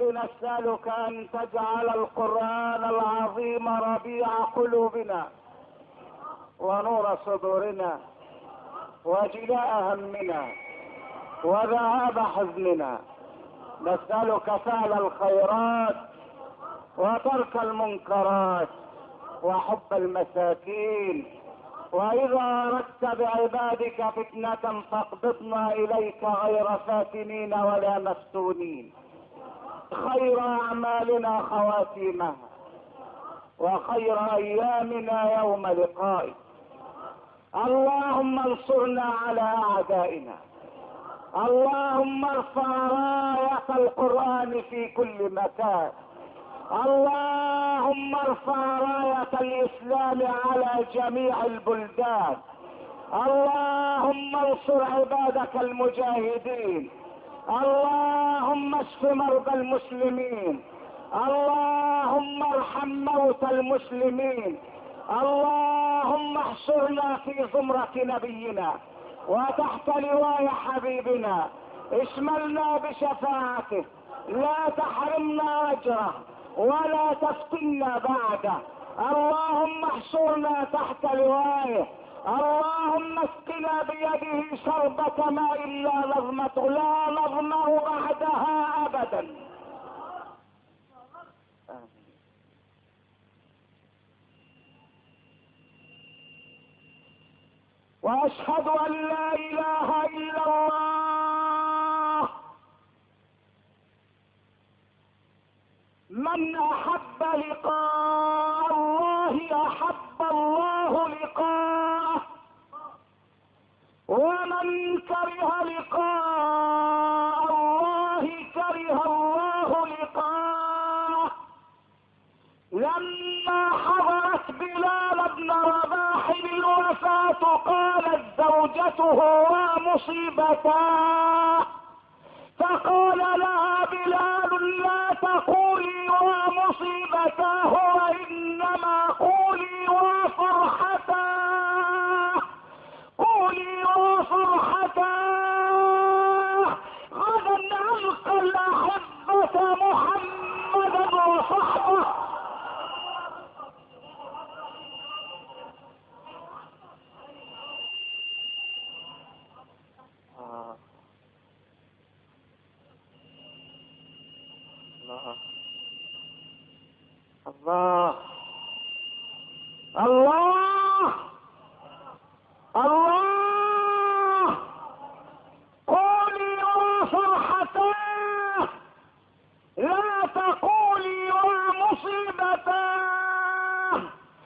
رب نسألك أن تجعل القرآن العظيم ربيع قلوبنا ونور صدورنا وجلاء همنا وذهاب حزننا. نسألك فعل الخيرات وترك المنكرات وحب المساكين، وإذا أردت بعبادك فتنة فاقبضنا إليك غير فاتنين ولا مفتونين. خير أعمالنا خواتيمها وخير أيامنا يوم لقائك. اللهم انصرنا على أعدائنا، اللهم ارفع راية القرآن في كل مكان، اللهم ارفع راية الإسلام على جميع البلدان، اللهم انصر عبادك المجاهدين، اللهم اشف مرضى المسلمين، اللهم ارحم موتى المسلمين، اللهم احشرنا في زمرة نبينا وتحت لواء حبيبنا، اشملنا بشفاعته، لا تحرمنا اجره ولا تفتنا بعده. اللهم احشرنا تحت لوائه، اللهم اسقنا بيده شربة ماء لا نظمأ بعدها ابدا. واشهد ان لا اله الا الله. من احب لقاء الله احب الله لقاءه، ومن كره لقاء الله كره الله لقاءه. لما حضرت بلال بن رباح الوفاة قالت زوجته ومصيبتاه، فقال لها بلال لا تقولي ومصيبتاه وانما قولي وفرحتاه، قولي وفرحتاه. غدا نلقى الأحبة محمدا وصحبه. الله الله الله. قولي وفرحتاه لا تقولي ومصيبتاه،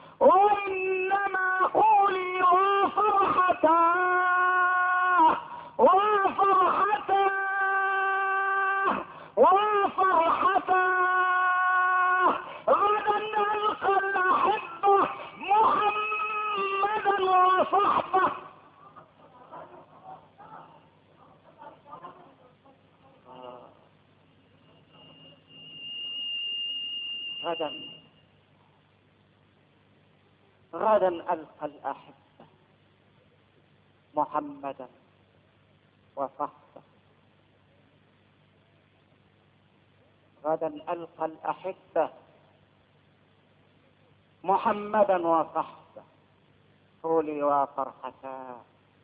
وإنما قولي وفرحتاه وفرحتاه وفرحتاه. غدا نلقى الأحبة محمدا وصحبه. غدا ألقى الأحبة محمدا وصحبه. غدا ألقى الأحبة محمدا وصحبه. قولي وفرحتاه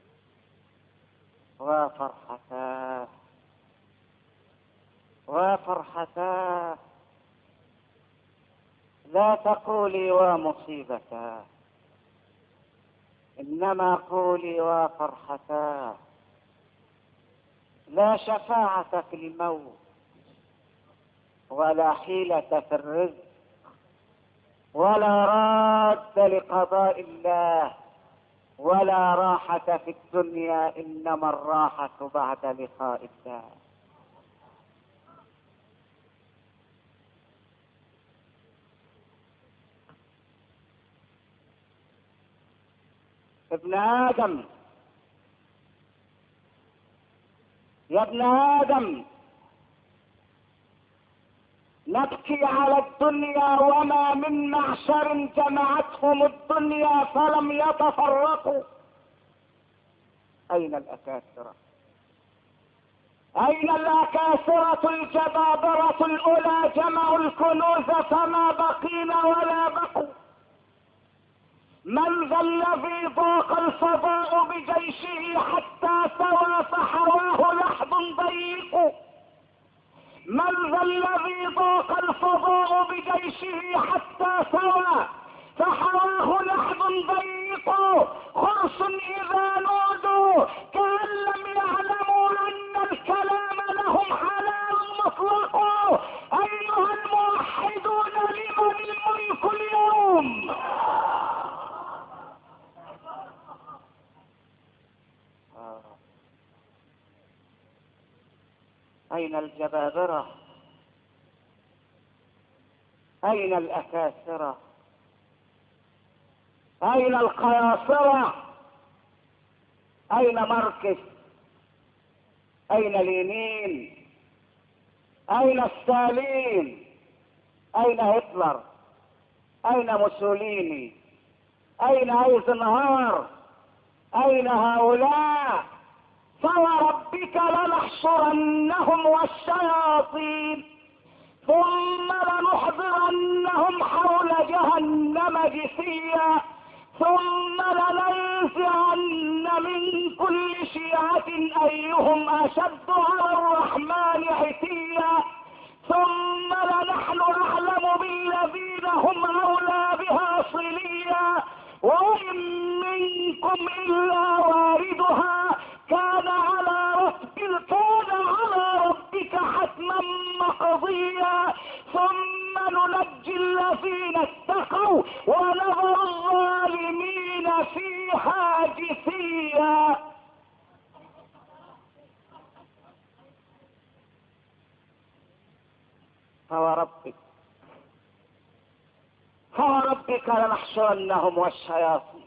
وفرحتاه وفرحتاه. لا تقولي ومصيبتاه، انما قولي وفرحتاه. لا شفاعة في الموت ولا حيلة في الرزق ولا راد لقضاء الله ولا راحة في الدنيا، انما الراحة بعد لقاء الله. ابن آدم، يا ابن آدم، نبكي على الدنيا وما من معشر جمعتهم الدنيا فلم يتفرقوا. أين الأكاسرة؟ اين الاكاسرة الجبابرة الاولى جمعوا الكنوز فما بقينا ولا بقوا؟ من ذا الذي ضاق الفضاء بجيشه حتى سوى فحواه لحظ ضيق؟ من ذا الذي ضاق الفضاء بجيشه حتى سوى فحواه لحظ ضيق؟ خرس اذا نودوا كأن لم يعلموا ان الكلام لهم حلال مطلق. ايها الموحدون لمن الملك اليوم؟ اين الجبابرة؟ اين الاكاسرة؟ اين القياصرة؟ اين ماركس؟ اين لينين؟ اين ستالين؟ اين هتلر؟ اين موسوليني؟ اين ايزنهار؟ اين هؤلاء؟ فوربك لنحشرنهم والشياطين ثم لنحضرنهم حول جهنم جثيا ثم لننزعن من كل شيعة ايهم اشد على الرحمن عتيا ثم لنحن اعلم بالذين هم اولى بها صليا وإن منكم إلا واردها كان على ربك حتما مقضيا ثم ننجي الذين اتقوا ونذر الظالمين فيها جثيا. فوربك لنحشرنهم والشياطين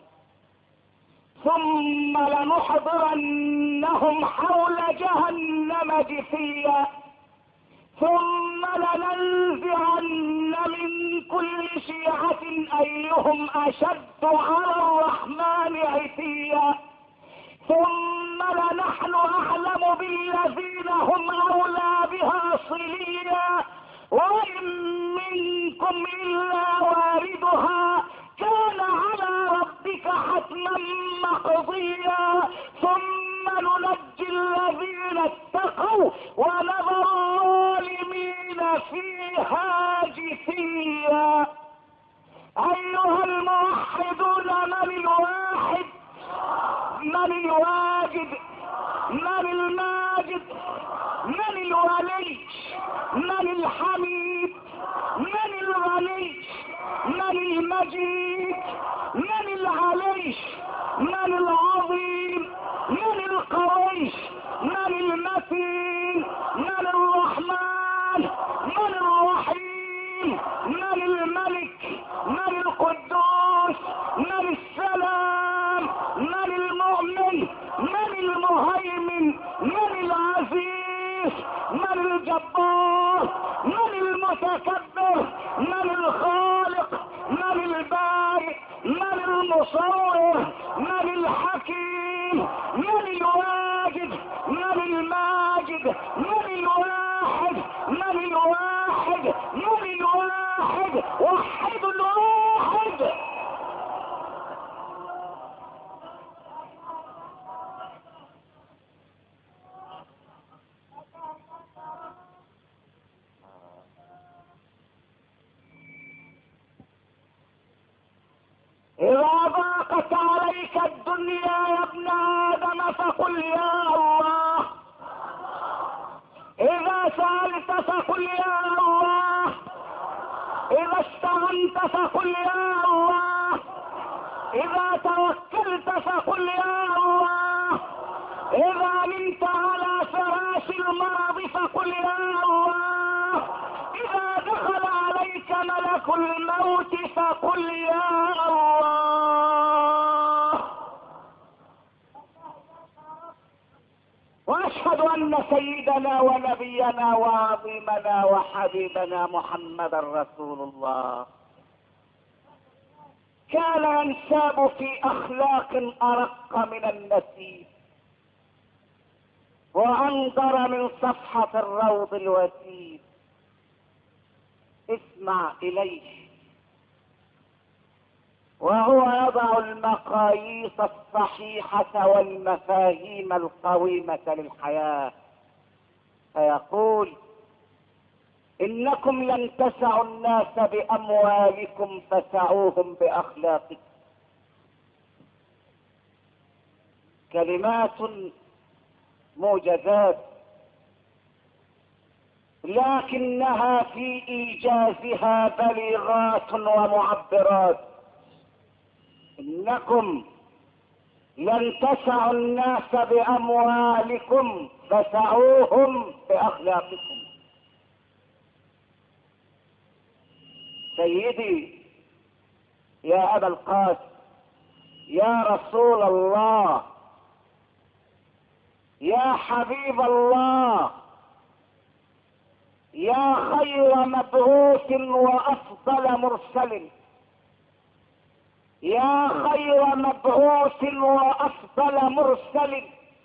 ثم لنحضرنهم حول جهنم جثيا ثم لننزعن من كل شيعة ايهم اشد على الرحمن عتيا ثم لنحن اعلم بالذين هم اولى بها صليا وإن منكم إلا واردها كان على ربك حتما مقضيا ثم ننجي الذين اتقوا ونذر الظالمين فيها جثيا. أيها الموحدون من الواحد؟ من الواجد؟ من الماجد؟ من الولي؟ من الحميد؟ من الغني؟ من المجيد؟ من العلي؟ من العظيم؟ من القوي؟ من المتين؟ من الرحمن؟ من الرحيم؟ من الملك؟ من القدوس؟ من السلام؟ من المؤمن؟ من المهيمن؟ من العزيز؟ من الجبار؟ من المتكبر؟ من الخالق؟ من البارئ؟ من المصور؟ من الحكيم؟ من الواجد؟ من الماجد؟ من الواحد؟ من الواحد؟ من الواحد؟ وحد الواحد. إذا ضاقت عليك الدنيا يا ابن آدم فقل يا الله. إذا سألت فقل يا الله. إذا استعنت فقل يا الله. إذا توكلت فقل يا الله. إذا نمت على فراش المرض فقل يا الله. إذا دخل عليك ملك الموت فقل يا الله. واشهد ان سيدنا ونبينا وعظيمنا وحبيبنا محمد رسول الله كان ينساب في اخلاق ارق من النسيم وأنظر من صفحة الروض الوسيم. اسمع إليه وهو يضع المقاييس الصحيحة والمفاهيم القويمة للحياة، فيقول: إنكم لن تسعوا الناس بأموالكم فسعوهم بأخلاقكم. كلمات موجزات، لكنها في إيجازها بليغات ومعبرات. إنكم لن تسعوا الناس بأموالكم فسعوهم بأخلاقكم. سيدي يا أبا القاسم، يا رسول الله، يا حبيب الله، يا خير مبعوث وأفضل مرسل، يا خير مبعوث وأفضل مرسل،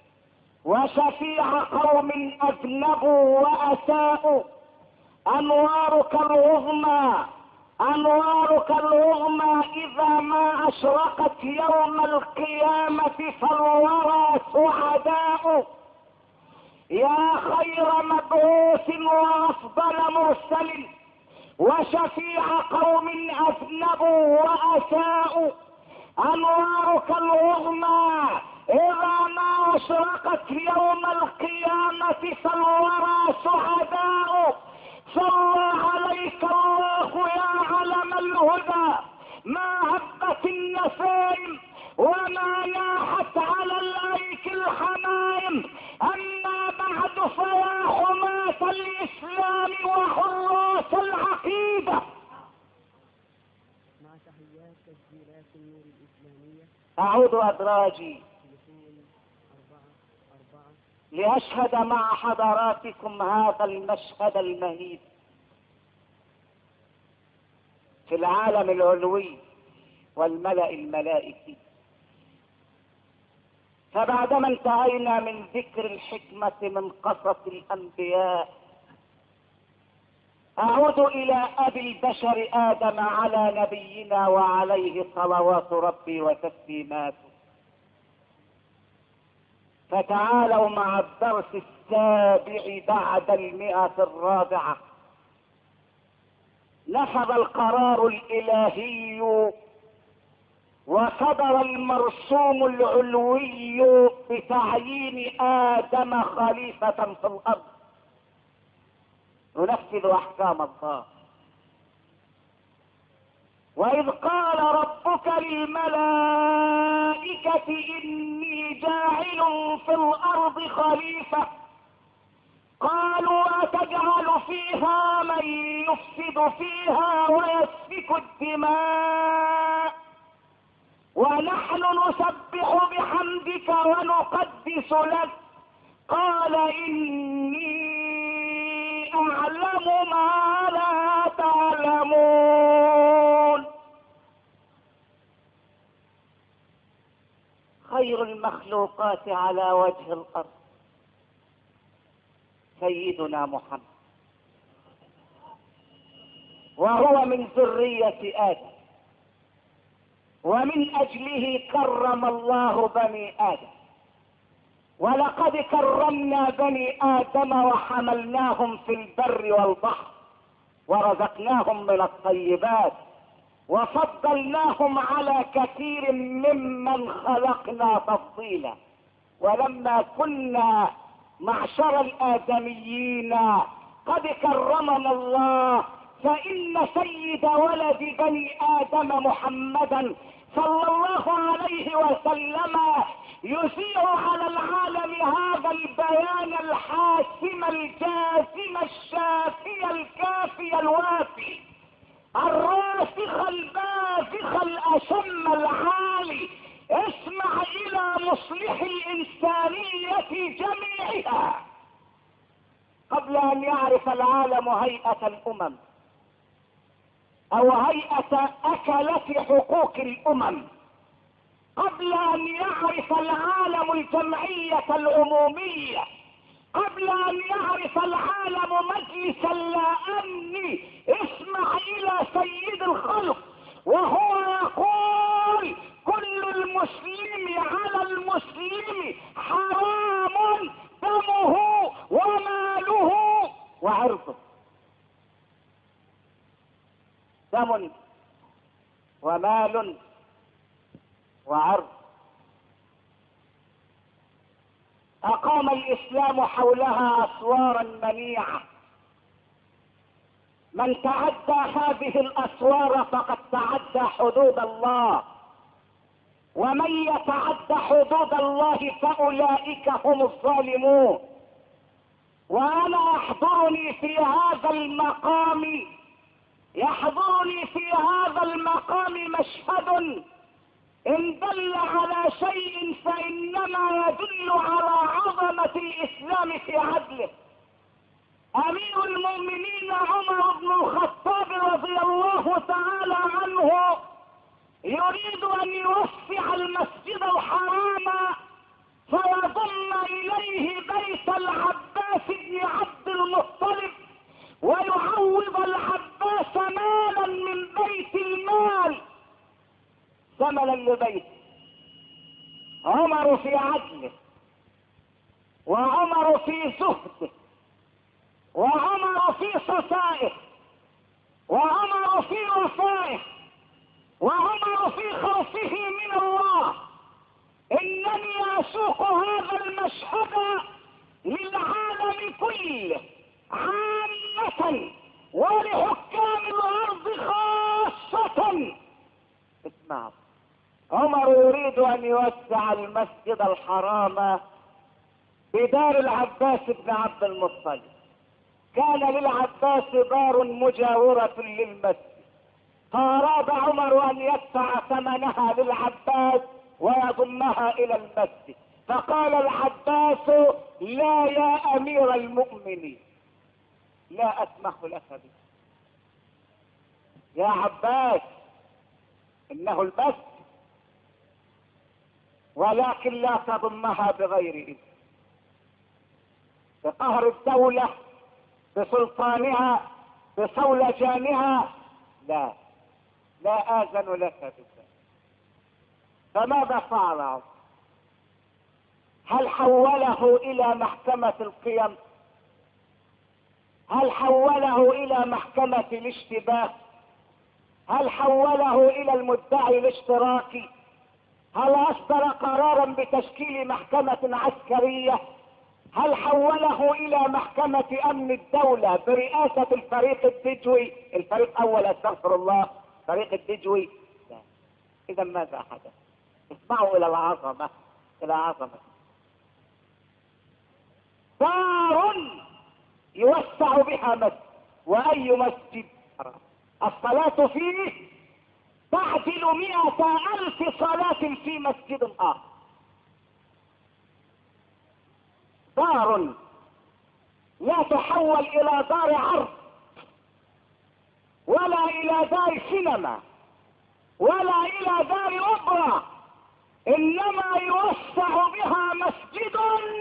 وشفيع قوم أذنبوا وأساءوا، أنوارك العظمى، أنوارك العظمى إذا ما أشرقت يوم القيامة فالورى سعداء. يا خير مبعوث وأفضل مرسل، وشفيع قوم أذنبوا وأساءوا، أنوارك العظمى إذا ما أشرقت يوم القيامة فالورى سعداء. صلى عليك الله يا علم الهدى، ما هبت النسائم وما ناحت على الأيك الحمائم. أما بعد فيا حماة الإسلام وحراس العقيدة، مع تحيات تسجيلات النور الإسلامية، أعود أدراجي 4 لأشهد مع حضراتكم هذا المشهد المهيب في العالم العلوي والملأ الملائكي. فبعدما انتهينا من ذكر الحكمة من قصص الأنبياء، أعود إلى أبي البشر آدم على نبينا وعليه صلوات ربي وتسليماته. فتعالوا مع الدرس السابع بعد 100. نفذ القرار الإلهي وصدر المرسوم العلوي بتعيين آدم خليفة في الأرض ينفذ أحكام الله. وإذ قال ربك للملائكة إني جاعل في الأرض خليفة، قالوا أتجعل فيها من يفسد فيها ويسفك الدماء ونحن نسبح بحمدك ونقدس لك، قال إني أعلم ما لا تعلمون. خير المخلوقات على وجه الأرض سيدنا محمد، وهو من ذرية آدم، ومن أجله كرم الله بني آدم. ولقد كرمنا بني آدم وحملناهم في البر والبحر ورزقناهم من الطيبات وفضلناهم على كثير ممن خلقنا تفضيلا. ولما كنا معشر الآدميين قد كرمنا الله، فإن سيد ولد بني آدم محمدا صلى الله عليه وسلم يذيع على العالم هذا البيان الحاسم الجازم الشافي الكافي الوافي الراسخ البازخ الأشم العالي. اسمع إلى مصلح الإنسانية جميعها. قبل أن يعرف العالم هيئة الأمم أو هيئة أكلة حقوق الأمم، قبل أن يعرف العالم الجمعية العمومية قبل ان يعرف العالم مجلس اللامن اسمع الى سيد الخلق وهو يقول كل المسلم على المسلم حرام دمه وماله وعرضه. دم ومال وعرض. أقام الإسلام حولها أسوارا منيعة، من تعدى هذه الأسوار فقد تعدى حدود الله، ومن يتعدى حدود الله فأولئك هم الظالمون. وأنا يحضرني في هذا المقام مشهد إن دل على شيء فإنما يدل على عظمة الإسلام في عدله. أمير المؤمنين عمر بن الخطاب رضي الله تعالى عنه يريد أن يوسع المسجد الحرام فيضم إليه بيت العباس بن عبد المطلب ويعوض العباس مالا من بيت المال ثمنا لبيت. عمر في عدله، وعمر في زهده، وعمر في صفائه، وعمر في وفائه، وعمر في خوفه من الله. انني اسوق هذا المشهد للعالم كله عامة ولحكام الارض خاصة. اسمعوا، عمر يريد ان يوسع المسجد الحرام بدار العباس بن عبد المطلب. كان للعباس دار مجاورة للمسجد، فأراد عمر أن يدفع ثمنها للعباس ويضمها إلى المسجد، فقال العباس: لا يا أمير المؤمنين، لا أسمح لك به. يا عباس، إنه المسجد، ولكن لا تضمها بغير إذن. بقهر الدولة، بسلطانها، بصولجانها، لا آذن لك بذلك. فماذا فعل عمر؟ هل حوله إلى محكمة القيم؟ هل حوله إلى محكمة الاشتباه؟ هل حوله إلى المدعي الاشتراكي؟ هل أصدر قرارا بتشكيل محكمة عسكرية؟ هل حوله إلى محكمة أمن الدولة برئاسة الفريق الدجوي، الفريق أول أستغفر الله، فريق الدجوي؟ لا. إذا ماذا حدث؟ اسمعوا إلى العظمة، إلى عظمة. دار يوسع بها مسجد، وأي مسجد الصلاة فيه تعدل 100,000 صلاة في مسجد آخر. دار لا تحول إلى دار عرض، ولا إلى دار سينما، ولا إلى دار أوبرا، إنما يوسع بها مسجد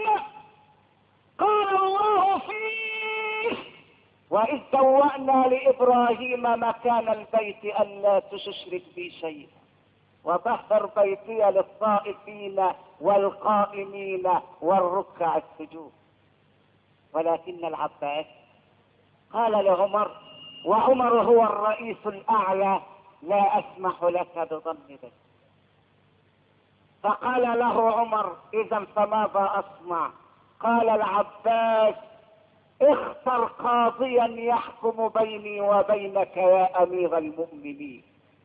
قال الله فيه: وإذ بوأنا لإبراهيم مكان البيت ألا تشرك بي شيئا وطهر بيتي للطائفين والقائمين والركع السجود. ولكن العباس قال لعمر، وعمر هو الرئيس الأعلى: لا أسمح لك بضم بيت. فقال له عمر: إذا فماذا أصنع؟ قال العباس: اختر قاضيا يحكم بيني وبينك يا أمير المؤمنين.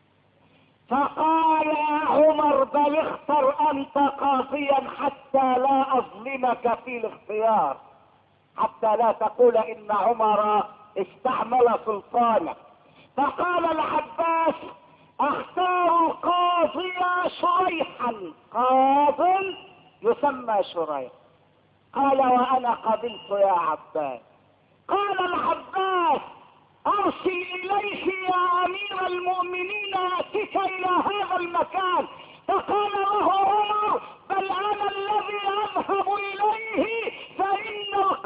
فقال عمر: بل اختر أنت قاضيا حتى لا أظلمك في الاختيار، حتى لا تقول إن عمر استعمل سلطانه. فقال العباس: اختار قاضي شريحا، قاض يسمى شريح. قال: وأنا قبلت يا عباس. قال العباس: أرسل إليه يا أمير المؤمنين أتيك إلى هذا المكان. فقال له عمر: بل أنا الذي أذهب إليه، فإن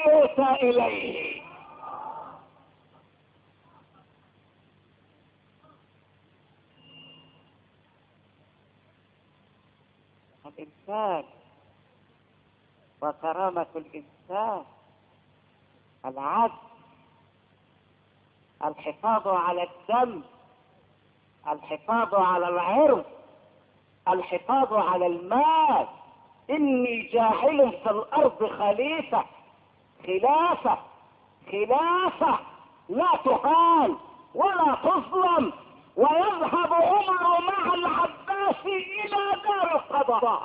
يؤتى إليه. الإنسان وكرامة الإنسان العدل، الحفاظ على الدم، الحفاظ على العرض، الحفاظ على المال. إني جاعل في الأرض خليفة، خلافة، خلافة لا تهان ولا تظلم. ويذهب عمر مع العباس إلى دار القضاء.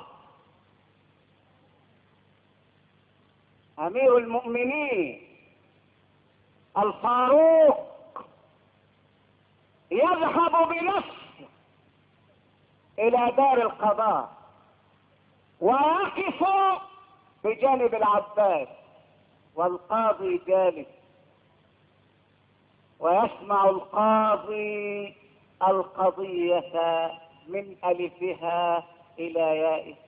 أمير المؤمنين الفاروق يذهب بنفسه إلى دار القضاء ويقف بجانب العباس، والقاضي جالس، ويسمع القاضي القضية من ألفها إلى يائها،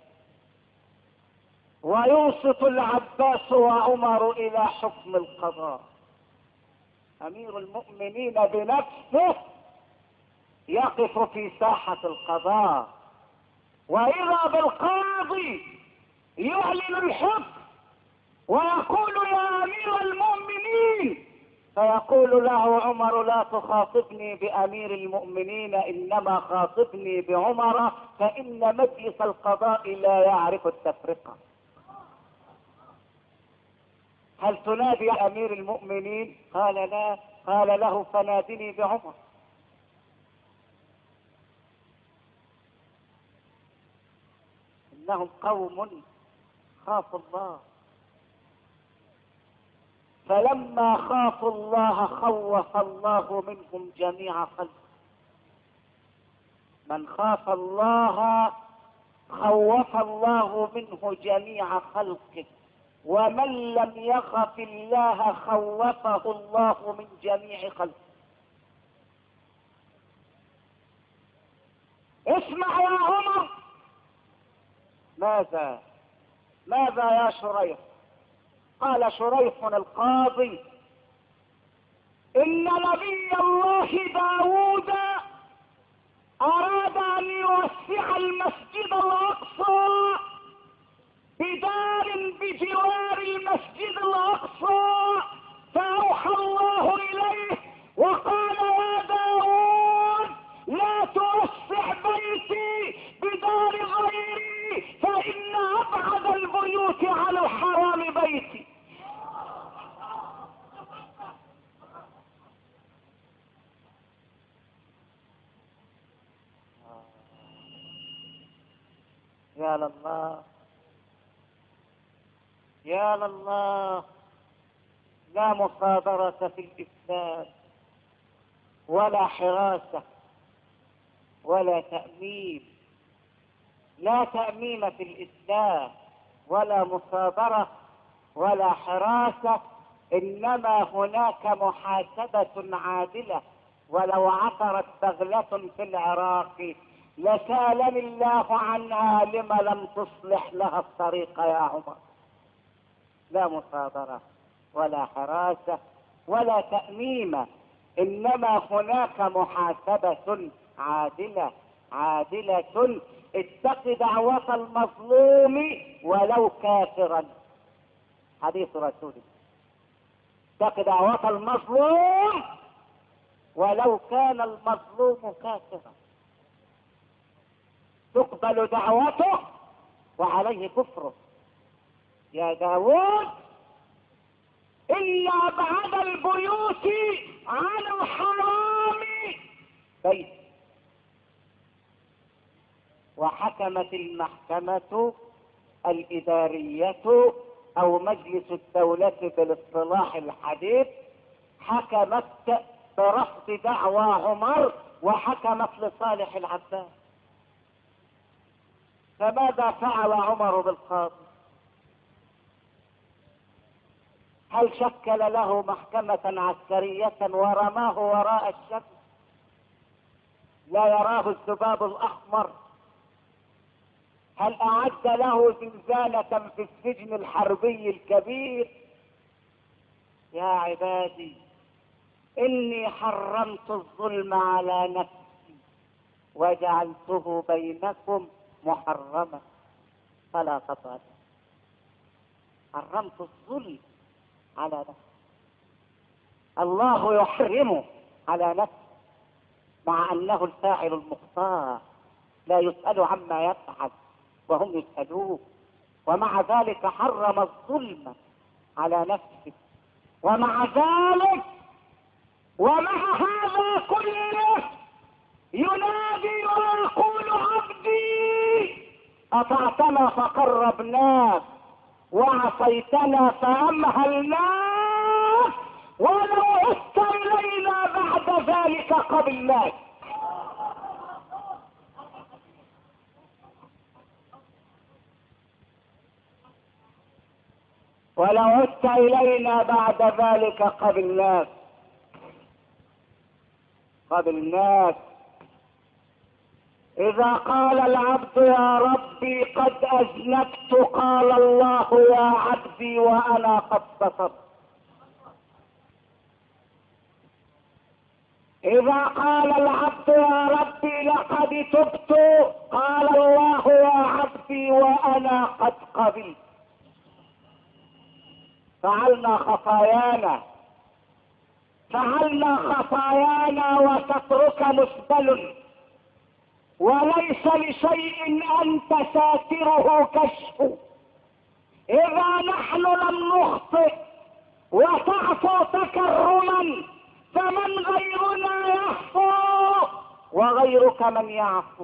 ويوسط العباس وعمر إلى حكم القضاء. أمير المؤمنين بنفسه يقف في ساحة القضاء، وإذا بالقاضي يعلن الحكم ويقول يا أمير المؤمنين، فيقول له عمر لا تخاطبني بأمير المؤمنين، إنما خاطبني بعمر، فإن مجلس القضاء لا يعرف التفرقة. هل تنادي يا أمير المؤمنين؟ قال لا. قال له فنادني بعمر. إنهم قوم خافوا الله، فلما خافوا الله خوف الله منهم جميع خلقه. من خاف الله خوف الله منه جميع خلقه، ومن لم يخف الله خوفه الله من جميع خلقه. اسمع يا عمر. ماذا يا شريح؟ قال شريح القاضي إن نبي الله داود أراد أن يوسع المسجد الأقصى بدار بجوار المسجد الأقصى، فأوحى الله إليه وقال يا داود لا توسع بيتي بدار غيري، فإن أبعد البيوت عن الحرام بيتي. يا لله يا لله، لا مصادرة في الإسلام، ولا حراسة، ولا تأميم. لا تأميم في الإسلام، ولا مصادرة، ولا حراسة، إنما هناك محاسبة عادلة. ولو عثرت بغلة في العراق لسالني الله عنها لما لم تصلح لها الطريق يا عمر. لا مصادرة ولا حراسة ولا تأميم، إنما هناك محاسبة عادلة. اتق دعوة المظلوم ولو كافرا. حديث رسول الله. اتق دعوة المظلوم ولو كان المظلوم كافرا. تقبل دعوته وعليه كفره. يا داود إلا بعد البيوت عن الحرام بيت. وحكمت المحكمة الإدارية أو مجلس الدولة بالاصطلاح الحديث، حكمت برفض دعوى عمر وحكمت لصالح العباس. فماذا فعل عمر بالقاضي؟ هل شكل له محكمة عسكرية ورماه وراء الشمس لا يراه الذباب الأحمر؟ هل أعد له زنزانة في السجن الحربي الكبير يا عبادي إني حرمت الظلم على نفسي وجعلته بينكم محرما فلا تظلموا. حرمت الظلم على نفسي، الله يحرمه على نفسه مع أنه الفاعل المختار لا يسأل عما يفعل وهم يسألون، ومع ذلك حرم الظلم على نفسه. ومع ذلك ومع هذا كله ينادي ويقول عبدي أطعتنا فقربناك وعصيتنا فأمهلناك ولو عدت إلينا بعد ذلك قبلناك. ولو عدت إلينا بعد ذلك قبلناك. إذا قال العبد يا ربي قد أذنبت قال الله يا عبدي وأنا قد سترت. إذا قال العبد يا ربي لقد تبت قال الله يا عبدي وأنا قد قبلت. فعلنا خطايانا وسترك مسبل، وليس لشيء أنت ساتره كشف. إذا نحن لم نخطئ وتعفو تكرما فمن غيرنا يعفو وغيرك من يعفو.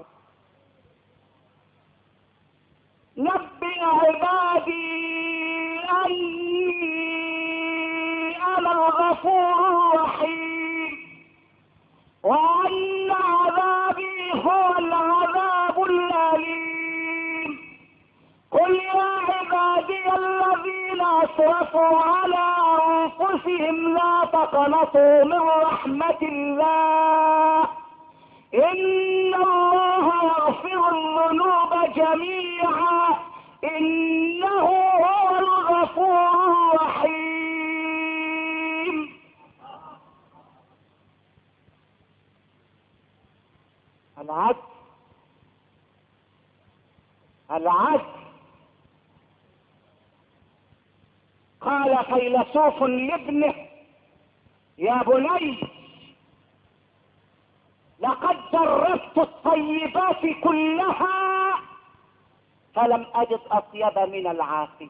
نبئ عبادي أني أنا الغفور الرحيم وأن عذابي هو العذاب الأليم. قل يا عبادي الذين أسرفوا على أنفسهم لا تقنطوا من رحمة الله إن الله يغفر الذنوب جميعا إنه هو الغفور الرحيم. العدل. قال فيلسوف لابنه يا بني لقد جربت الطيبات كلها فلم أجد أطيب من العافية،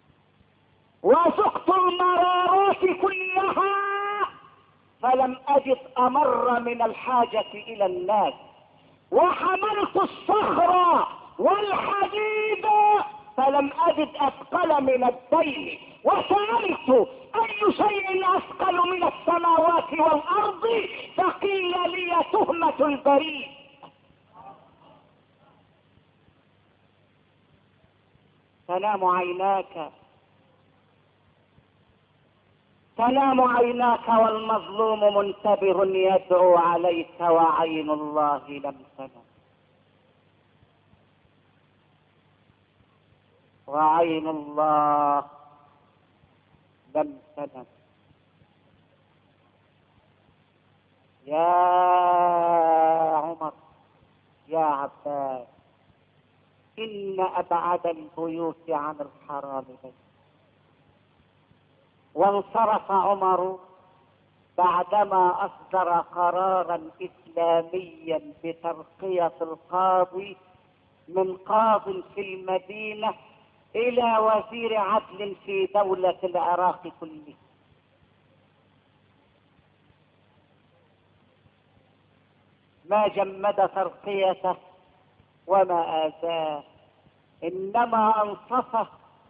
وذقت المرارات كلها فلم أجد أمر من الحاجة إلى الناس، وحملت الصخر والحديد فلم أجد أثقل من الدين، وسألت أي شيء أثقل من السماوات والأرض فقيل لي تهمة البريد. تنام عيناك والمظلوم منتبه يدعو عليك وعين الله لم تنم. وعين الله لم تنم. يا عمر يا عباس إن أبعد البيوت عن الحرام بيت. وانصرف عمر بعدما أصدر قرارا إسلاميا بترقية القاضي من قاض في المدينة إلى وزير عدل في دولة العراق كله. ما جمد ترقيته وما آذاه، إنما أنصفه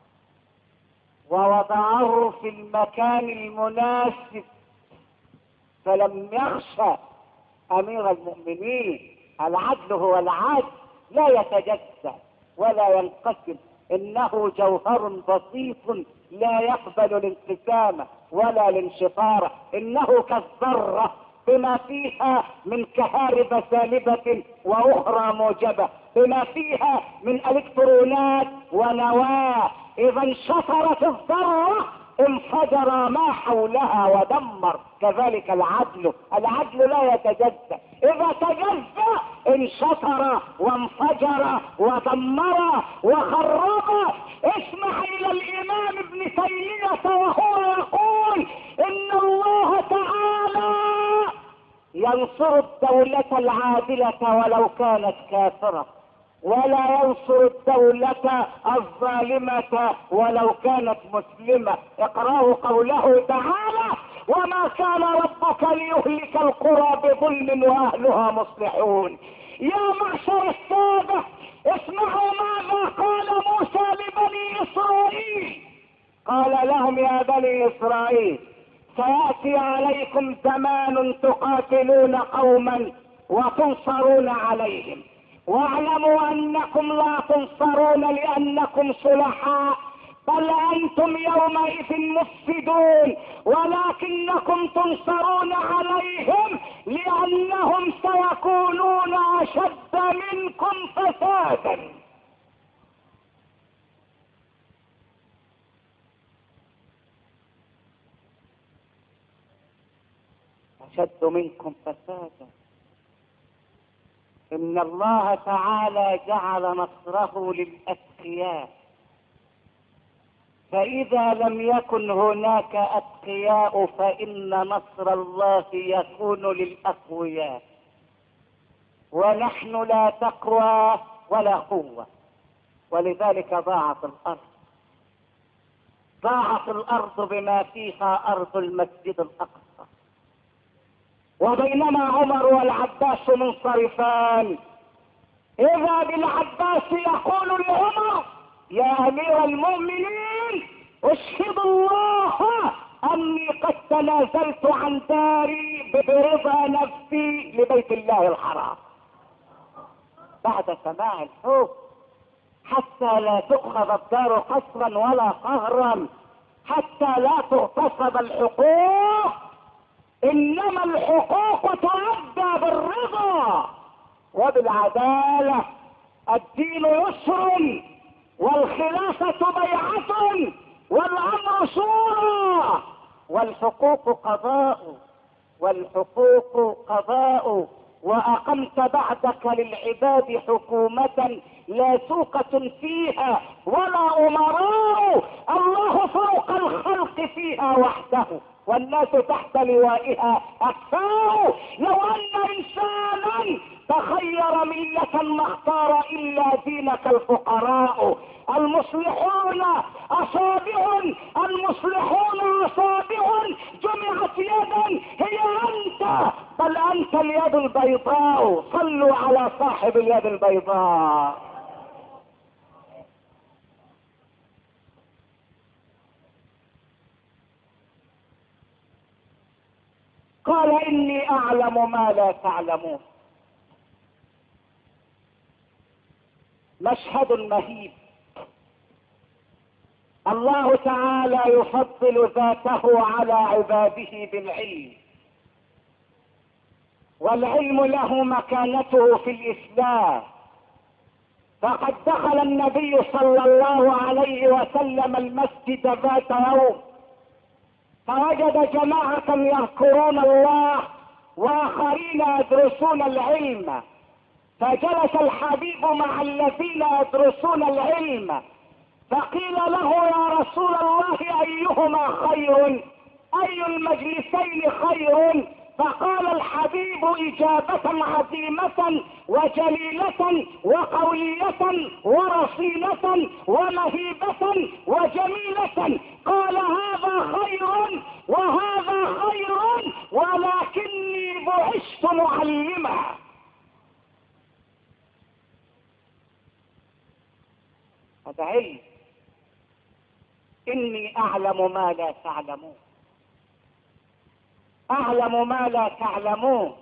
ووضعه في المكان المناسب، فلم يخشى أمير المؤمنين. العدل هو العدل، لا يتجزأ ولا ينقسم، إنه جوهر بسيط لا يقبل الانقسام ولا الانشطار، إنه كالذرة بما فيها من كهارب سالبة وأخرى موجبة، بما فيها من الكترونات ونواة. إذا انشطرت الذرة انفجر ما حولها ودمر. كذلك العدل لا يتجزأ، اذا تجزأ انشطر وانفجر ودمر وخرب. اسمح الى الامام ابن تيمية وهو يقول ان الله تعالى ينصر الدولة العادلة ولو كانت كافرة، ولا ينصر الدولة الظالمة ولو كانت مسلمة. اقرأوا قوله تعالى: وما كان ربك ليهلك القرى بظلم واهلها مصلحون. يا معشر السادة، اسمعوا ماذا قال موسى لبني اسرائيل. قال لهم: يا بني اسرائيل، سيأتي عليكم زمان تقاتلون قوما وتنصرون عليهم، واعلموا انكم لا تنصرون لانكم صلحاء، بل انتم يومئذ مفسدون، ولكنكم تنصرون عليهم لانهم سيكونون اشد منكم فسادا. اشد منكم فسادا. ان الله تعالى جعل نصره للاتقياء، فاذا لم يكن هناك اتقياء فان نصر الله يكون للاقوياء، ونحن لا تقوى ولا قوة، ولذلك ضاعت الارض بما فيها ارض المسجد الاقصى. وبينما عمر والعباس منصرفان، اذا بالعباس يقول لعمر: يا امير المؤمنين، اشهد الله اني قد تنازلت عن داري برضا نفسي لبيت الله الحرام. بعد سماع الحكم، حتى لا تؤخذ الدار قسرا ولا قهرا، حتى لا تغتصب الحقوق، انما الحقوق تؤدى بالرضا وبالعدالة. الدين يسر، والخلافة بيعة، والامر شورى، والحقوق قضاء. واقمت بعدك للعباد حكومة لا سوقة فيها ولا امراء، الله فوق الخلق فيها وحده، والناس تحت لوائها اكفاء. لو ان انسانا تخير ملة ما اختار الا دينك الفقراء. المصلحون اصابع جمعت يدا، هي انت، بل انت اليد البيضاء. صلوا على صاحب اليد البيضاء. قال: اني اعلم ما لا تعلمون. مشهد مهيب. الله تعالى يفضل ذاته على عباده بالعلم، والعلم له مكانته في الاسلام. فقد دخل النبي صلى الله عليه وسلم المسجد ذات يوم، فوجد جماعة يذكرون الله واخرين يدرسون العلم، فجلس الحبيب مع الذين يدرسون العلم، فقيل له: يا رسول الله، ايهما خير؟ اي المجلسين خير؟ فقال الحبيب اجابة عظيمة وجليلة وقولية ورصينة ومهيبة وجميلة. قال: هذا خير وهذا خير، ولكني بعثت معلما. هذا علم. اني اعلم ما لا تعلمون، اعلم ما لا تعلمون.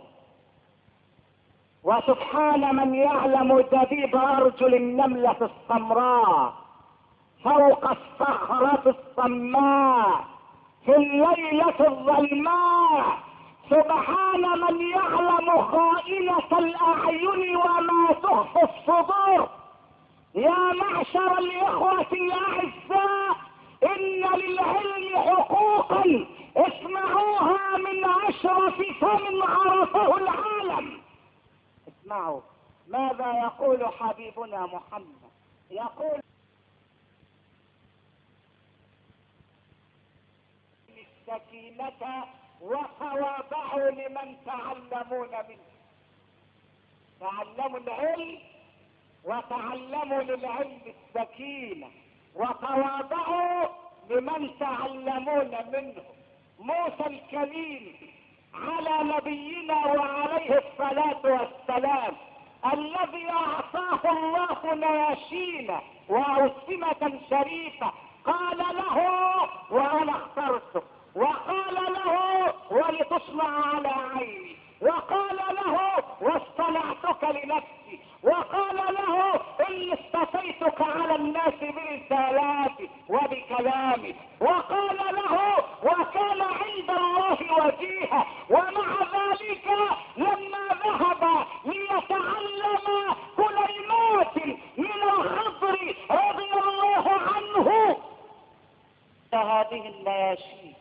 وسبحان من يعلم دبيب ارجل النملة السمراء فوق الصخرة الصماء في الليلة الظلماء. سبحان من يعلم خائنة الاعين وما تخفي الصدور. يا معشر الاخوة الاعزاء، ان للعلم حقوقا اسمعوها من اشرف فم عرفه العالم. اسمعوا ماذا يقول حبيبنا محمد. يقول السكينة وتواضعوا لمن تعلمون منه. تعلموا العلم وتعلموا للعلم السكينة وتواضعوا لمن تعلمون منه. موسى الكليم على نبينا وعليه الصلاة والسلام الذي اعطاه الله نياشين واوسمة شريفة قال له وانا اخترتك، وقال له ولتصنع على عيني، وقال له واصطنعتك لنفسي، وقال له اني اصطفيتك على الناس برسالاتي وبكلامي، وقال له وكان عند الله وجيها. ومع ذلك لما ذهب ليتعلم كلمات من الخضر رضي الله عنه هذه النياشين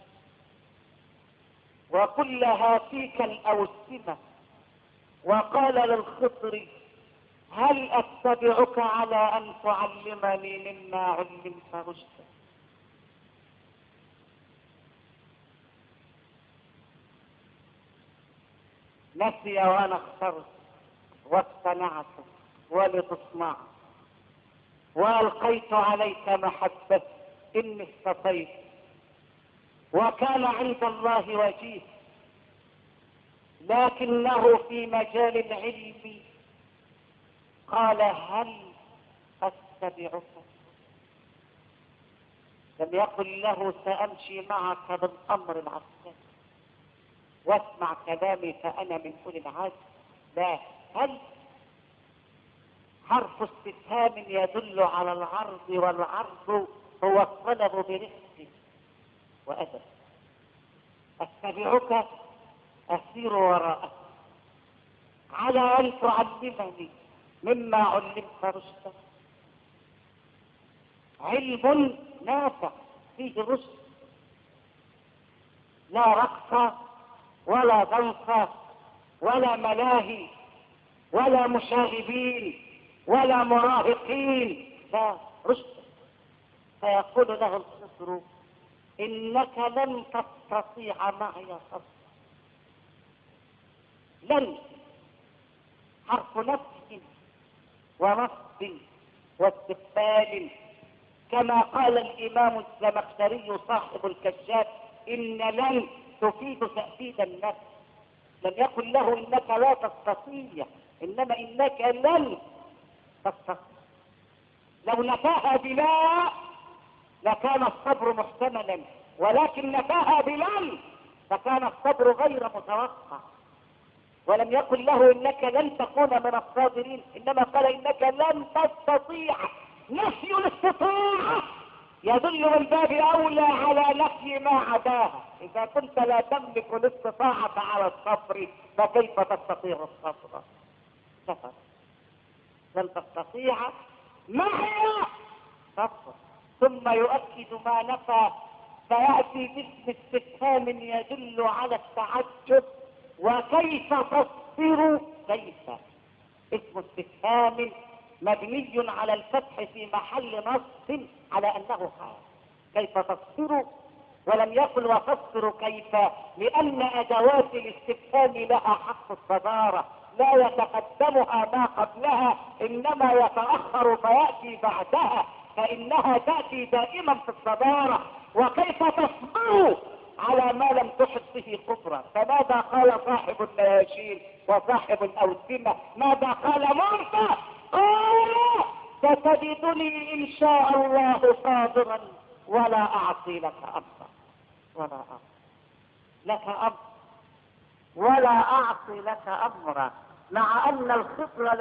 وكلها فيك الأوسمة، وقال للخضر هل أتبعك على أن تعلمني مما علمت رشدا. نسي وأنا اخترت واصطنعت ولتصنع وألقيت عليك محبتي إني اصطفيت وكان عند الله وجيه. لكنه في مجال العلم قال هل أتبعك. لم يقل له سأمشي معك بالأمر العسكري واسمع كلامي فأنا من أولي العزم. لا، هل حرف استفهام يدل على العرض، والعرض هو الطلب برفق وأدب. أتبعك أسير وراءك على أن تعلمني مما علمت رشدا. علم نافع فيه رشد، لا رقص ولا ضنص ولا ملاهي ولا مشاغبين ولا مراهقين، لا رشد. فيقول له الخضر إنك لن تستطيع معي صبرا. لن حرف نفس ونصب واستقبال، كما قال الإمام الزمخشري صاحب الكشاف إن لن تفيد تأكيد النفس. لم يقل له إنك لا تستطيع، إنما إنك لن تستطيع. لو نفاها بلا لكان الصبر محتملا، ولكن نفاها بلن فكان الصبر غير متوقع. ولم يقل له إنك لن تكون من الصابرين، إنما قال إنك لن تستطيع. نفي الاستطاعة يدل من باب أولى على نفي ما عداها. إذا كنت لا تملك الاستطاعة على الصبر فكيف تستطيع الصبر؟ سفر لن تستطيع معي صبر. ثم يؤكد ما نفى فيأتي باسم استفهام يدل على التعجب. وكيف تصبر؟ كيف اسم استفهام مبني على الفتح في محل نصب على انه حال. كيف تصبر؟ ولم يقل وتصبر كيف، لان ادوات الاستفهام لها حق الصدارة، لا يتقدمها ما قبلها انما يتأخر فيأتي بعدها، فانها تأتي دائما في الصدارة. وكيف تصبر على ما لم تحط به قدرة؟ فماذا قال صاحب النياشين وصاحب الأوسمة؟ ماذا قال موسى؟ قال ستجدني إن شاء الله صابرا ولا أعصي لك أمرا. ولا أعصي لك أمرا ولا أعصي لك أمرا. مع أن الخضر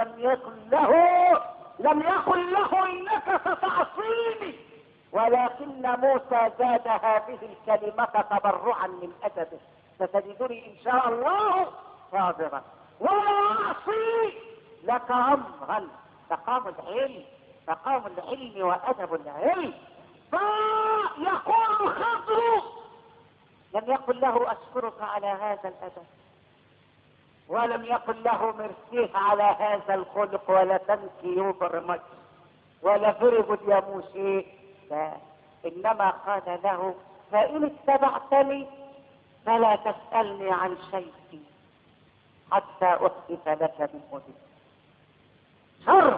لم يقل له إنك ستعصيني، ولكن موسى زاد هذه الكلمة تبرعا من أدبه. ستجدني إن شاء الله صابرا ولا أعصي لك أمرا. مقام العلم وأدب العلم. فيقول خضر لم يقل له اشكرك على هذا الادب، ولم يقل له مرسيه على هذا الخلق، ولا تنكي يوبر ولا فرغد يا موسى، انما قال له فان اتبعتني فلا تسألني عن شيء حتى احدث لك منه ذكر. شر.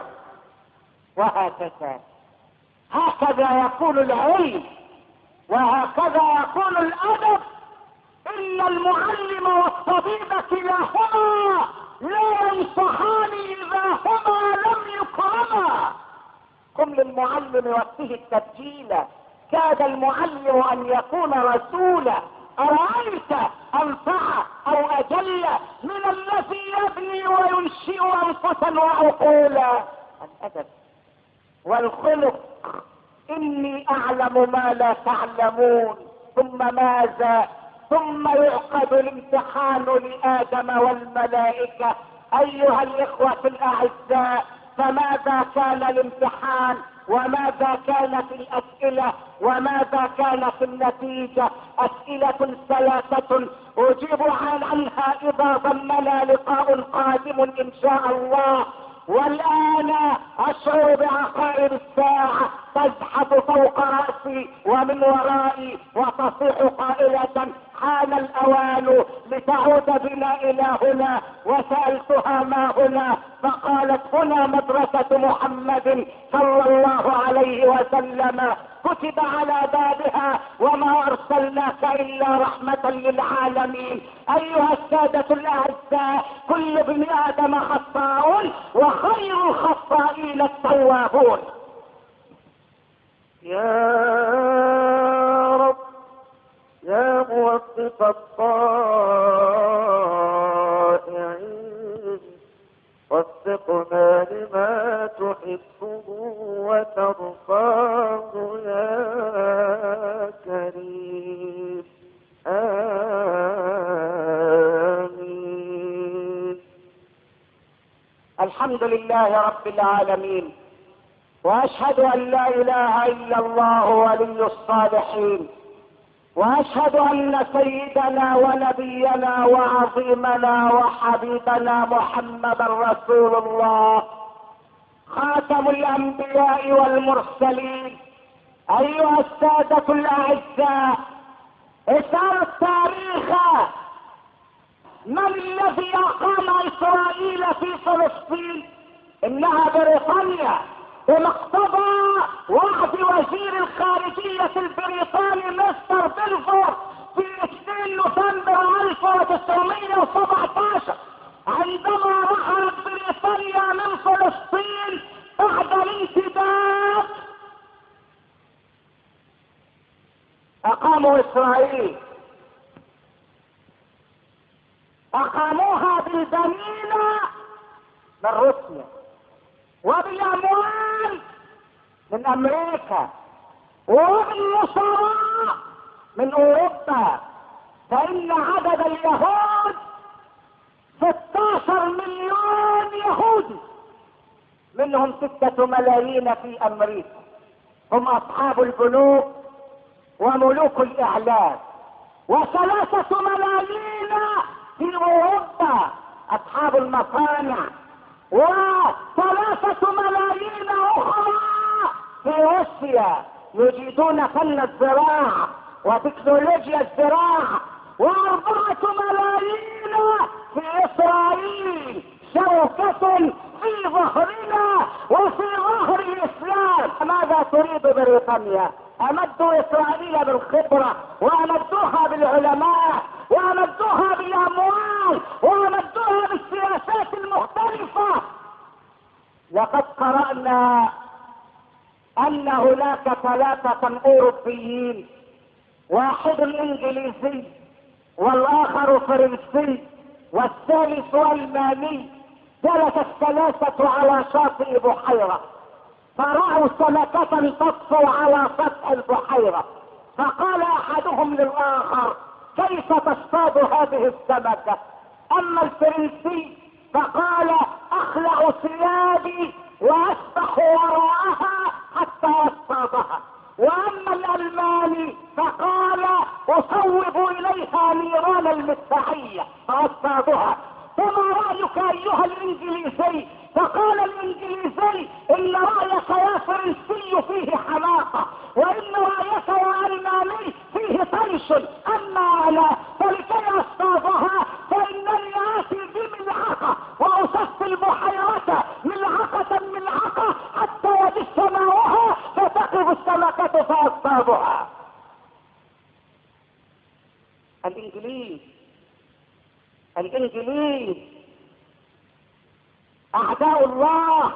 هكذا يكون العلم، وهكذا يكون الادب. ان المعلم والطبيب كلاهما لا ينصحان اذا هما لم يكرما. قم للمعلم وفيه التبجيل، كاد المعلم ان يكون رسولا. أرأيت أنفع أو أجل من الذي يبني وينشئ أنفسا وعقولا. الأدب والخلق. إني أعلم ما لا تعلمون. ثم ماذا؟ ثم يعقد الامتحان لآدم والملائكة. أيها الإخوة الأعزاء، فماذا كان الامتحان؟ وماذا كانت الأسئلة؟ وماذا كانت النتيجة؟ أسئلة ثلاثة أجيب عنها إذا ضمنا لقاء قادم إن شاء الله. والآن أشعر بعقارب الساعة تزحف فوق رأسي ومن ورائي وتصيح قائلة حان الأوان لتعود بنا إلى هنا. وسألتها ما هنا؟ فقالت هنا مدرسة محمد صلى الله عليه وسلم، كتب على بابها وما أرسلناك إلا رحمة للعالمين. أيها السادة الأعزاء، كل ابن آدم خطاء وخير الخطائين التوابون. يا رب يا موفق الطائعين، وفقنا لما تحبه وترضاه يا كريم. آمين. الحمد لله رب العالمين، واشهد ان لا اله الا الله ولي الصالحين، واشهد ان سيدنا ونبينا وعظيمنا وحبيبنا محمدا رسول الله خاتم الانبياء والمرسلين. ايها السادة الاعزاء، اسألوا التاريخ من الذي اقام اسرائيل في فلسطين؟ انها بريطانيا بمقتضى وعد وزير الخارجية البريطاني مستر بلفور في 2 نوفمبر 1917 عندما رحلت بريطانيا من فلسطين بعد الانتداب. اقاموا اسرائيل، اقاموها بالبنين من روسيا وبالاموال من امريكا وبالنصارى من اوروبا. فان عدد اليهود 16 مليون يهودي، منهم 6 ملايين في امريكا، هم اصحاب البنوك وملوك الاعلام، و3 ملايين في اوروبا اصحاب المصانع، و3 ملايين اخرى في روسيا يجيدون فن الزراعة وتكنولوجيا الزراعة، و4 ملايين في اسرائيل، شوكة في ظهرنا وفي ظهر الاسلام. ماذا تريد بريطانيا؟ امدوا اسرائيل بالخبرة، وامدوها بالعلماء، وامدوها بالاموال، وامدوها بالسياسات المختلفة. لقد قرأنا ان هناك 3 اوروبيين، واحد انجليزي والاخر فرنسي والثالث الماني، جلس ال3 على شاطئ بحيرة فرأوا سمكة تطفو على سطح البحيرة، فقال احدهم للاخر كيف تصطاد هذه السمكة؟ اما الفرنسي فقال اخلع ثيابي واسبح وراءها حتى يصطادها، واما الالماني فقال اصوب اليها نيران المدفعية فاصطادها. فما رايك ايها الانجليزي؟ فقال الانجليزي ان رايك يا فرنسي فيه حماقة، وان رايك يا الماني فيه طيش، اما انا فلكي اصطادها فانني اتي بملعقة واصفي البحيرة ملعقة حتى يجف ماؤها فتقف السمكة فاصطادها. الانجليز اعداء الله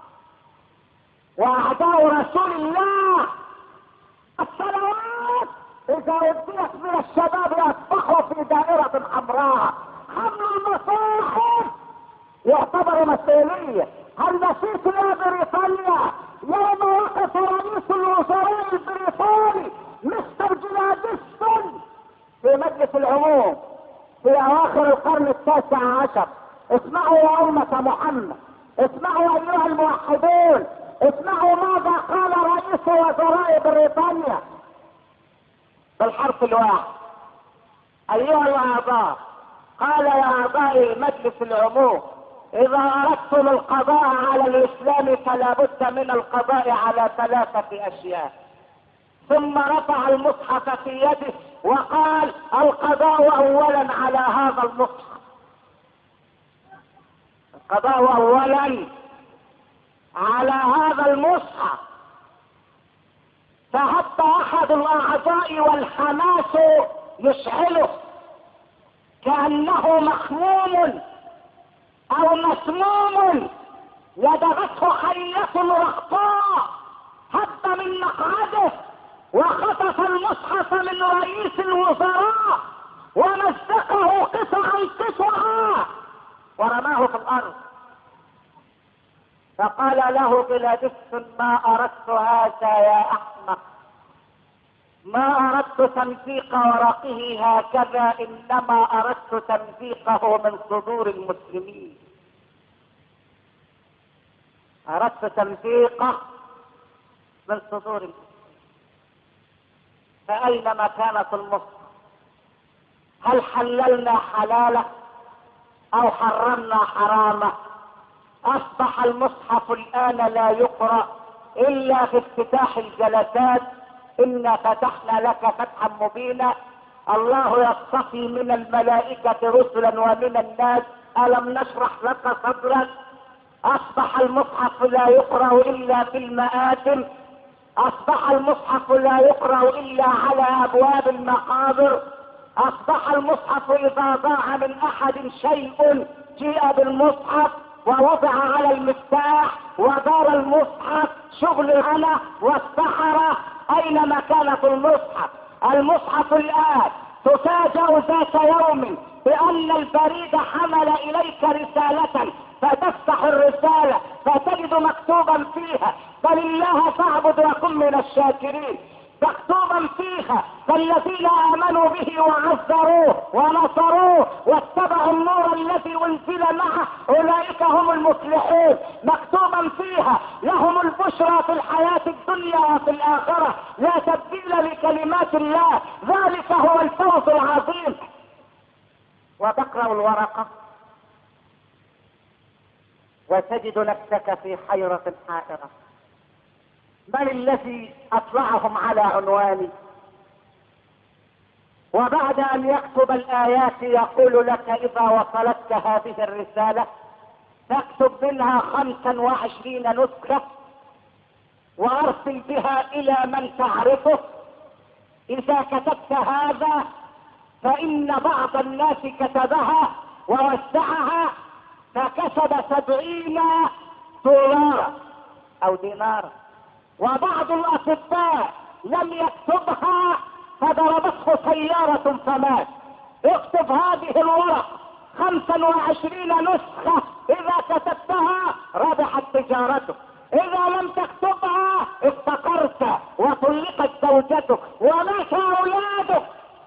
واعداء رسول الله. الصلوات اذا وديت من الشباب يصبحوا في دائرة حمراء. حمل المصاحف يعتبر مسؤولية. هل نسيت يا بريطانيا يوم وقف رئيس الوزراء البريطاني مستر جلادستون في مجلس العموم في اواخر القرن 19؟ اسمعوا يا أمة محمد، اسمعوا ايها الموحدون، اسمعوا ماذا قال رئيس وزراء بريطانيا بالحرف الواحد. ايها الاعضاء، قال يا اعضاء مجلس العموم: اذا اردتم القضاء على الاسلام فلا بد من القضاء على 3 اشياء. ثم رفع المصحف في يده وقال: القضاء اولا على هذا المصحف، القضاء اولا على هذا المصحف. فهب احد الاعضاء والحماس يشعله كانه مخموم او مسموم لدغته حية رخطاء، هب من مقعده وخطف المصحف من رئيس الوزراء ومزقه قطعا ورماه في الارض. فقال له جلادستون: ما اردت هذا يا احمق، ما اردت تمزيق ورقه هكذا، انما اردت تمزيقه من صدور المسلمين، اردت تمزيقه من صدور المسلمين. فاين مكانة المصحف؟ هل حللنا حلاله او حرمنا حرامه؟ اصبح المصحف الان لا يقرأ الا في افتتاح الجلسات. انا فتحنا لك فتحا مبينا، الله يصطفي من الملائكة رسلا ومن الناس، الم نشرح لك صدرك. اصبح المصحف لا يقرأ الا في المآتم، اصبح المصحف لا يقرأ الا على ابواب المقابر، اصبح المصحف اذا ضاع من احد شيء جيء بالمصحف ووضع على المفتاح ودار المصحف شغل انا والسحرة. اين مكانة المصحف؟ المصحف الان تفاجأ ذات يوم بان البريد حمل اليك رسالة، فتفتح الرسالة فتجد مكتوبا فيها: بل الله فاعبد وكن من الشاكرين. مكتوبا فيها: فالذين امنوا به وعزروه ونصروه واتبعوا النور الذي انزل معه اولئك هم المفلحون. مكتوبا فيها: لهم البشرى في الحياة الدنيا وفي الاخرة، لا تبديل لكلمات الله، ذلك هو الفوز العظيم. وتقرأ الورقة وتجد نفسك في حيرة حائرة. من الذي اطلعهم على عنواني؟ وبعد ان يكتب الايات يقول لك: اذا وصلتك هذه الرسالة تكتب منها 25 نسخة وارسل بها الى من تعرفه. اذا كتبت هذا فان بعض الناس كتبها ووزعها فكسب 70 دولار او دينار، وبعض الاطباء لم يكتبها فضربته سيارة فمات. اكتب هذه الورق 25 نسخة، اذا كتبتها ربحت تجارتك، اذا لم تكتبها افتقرت وطلقت زوجتك ومات اولادك.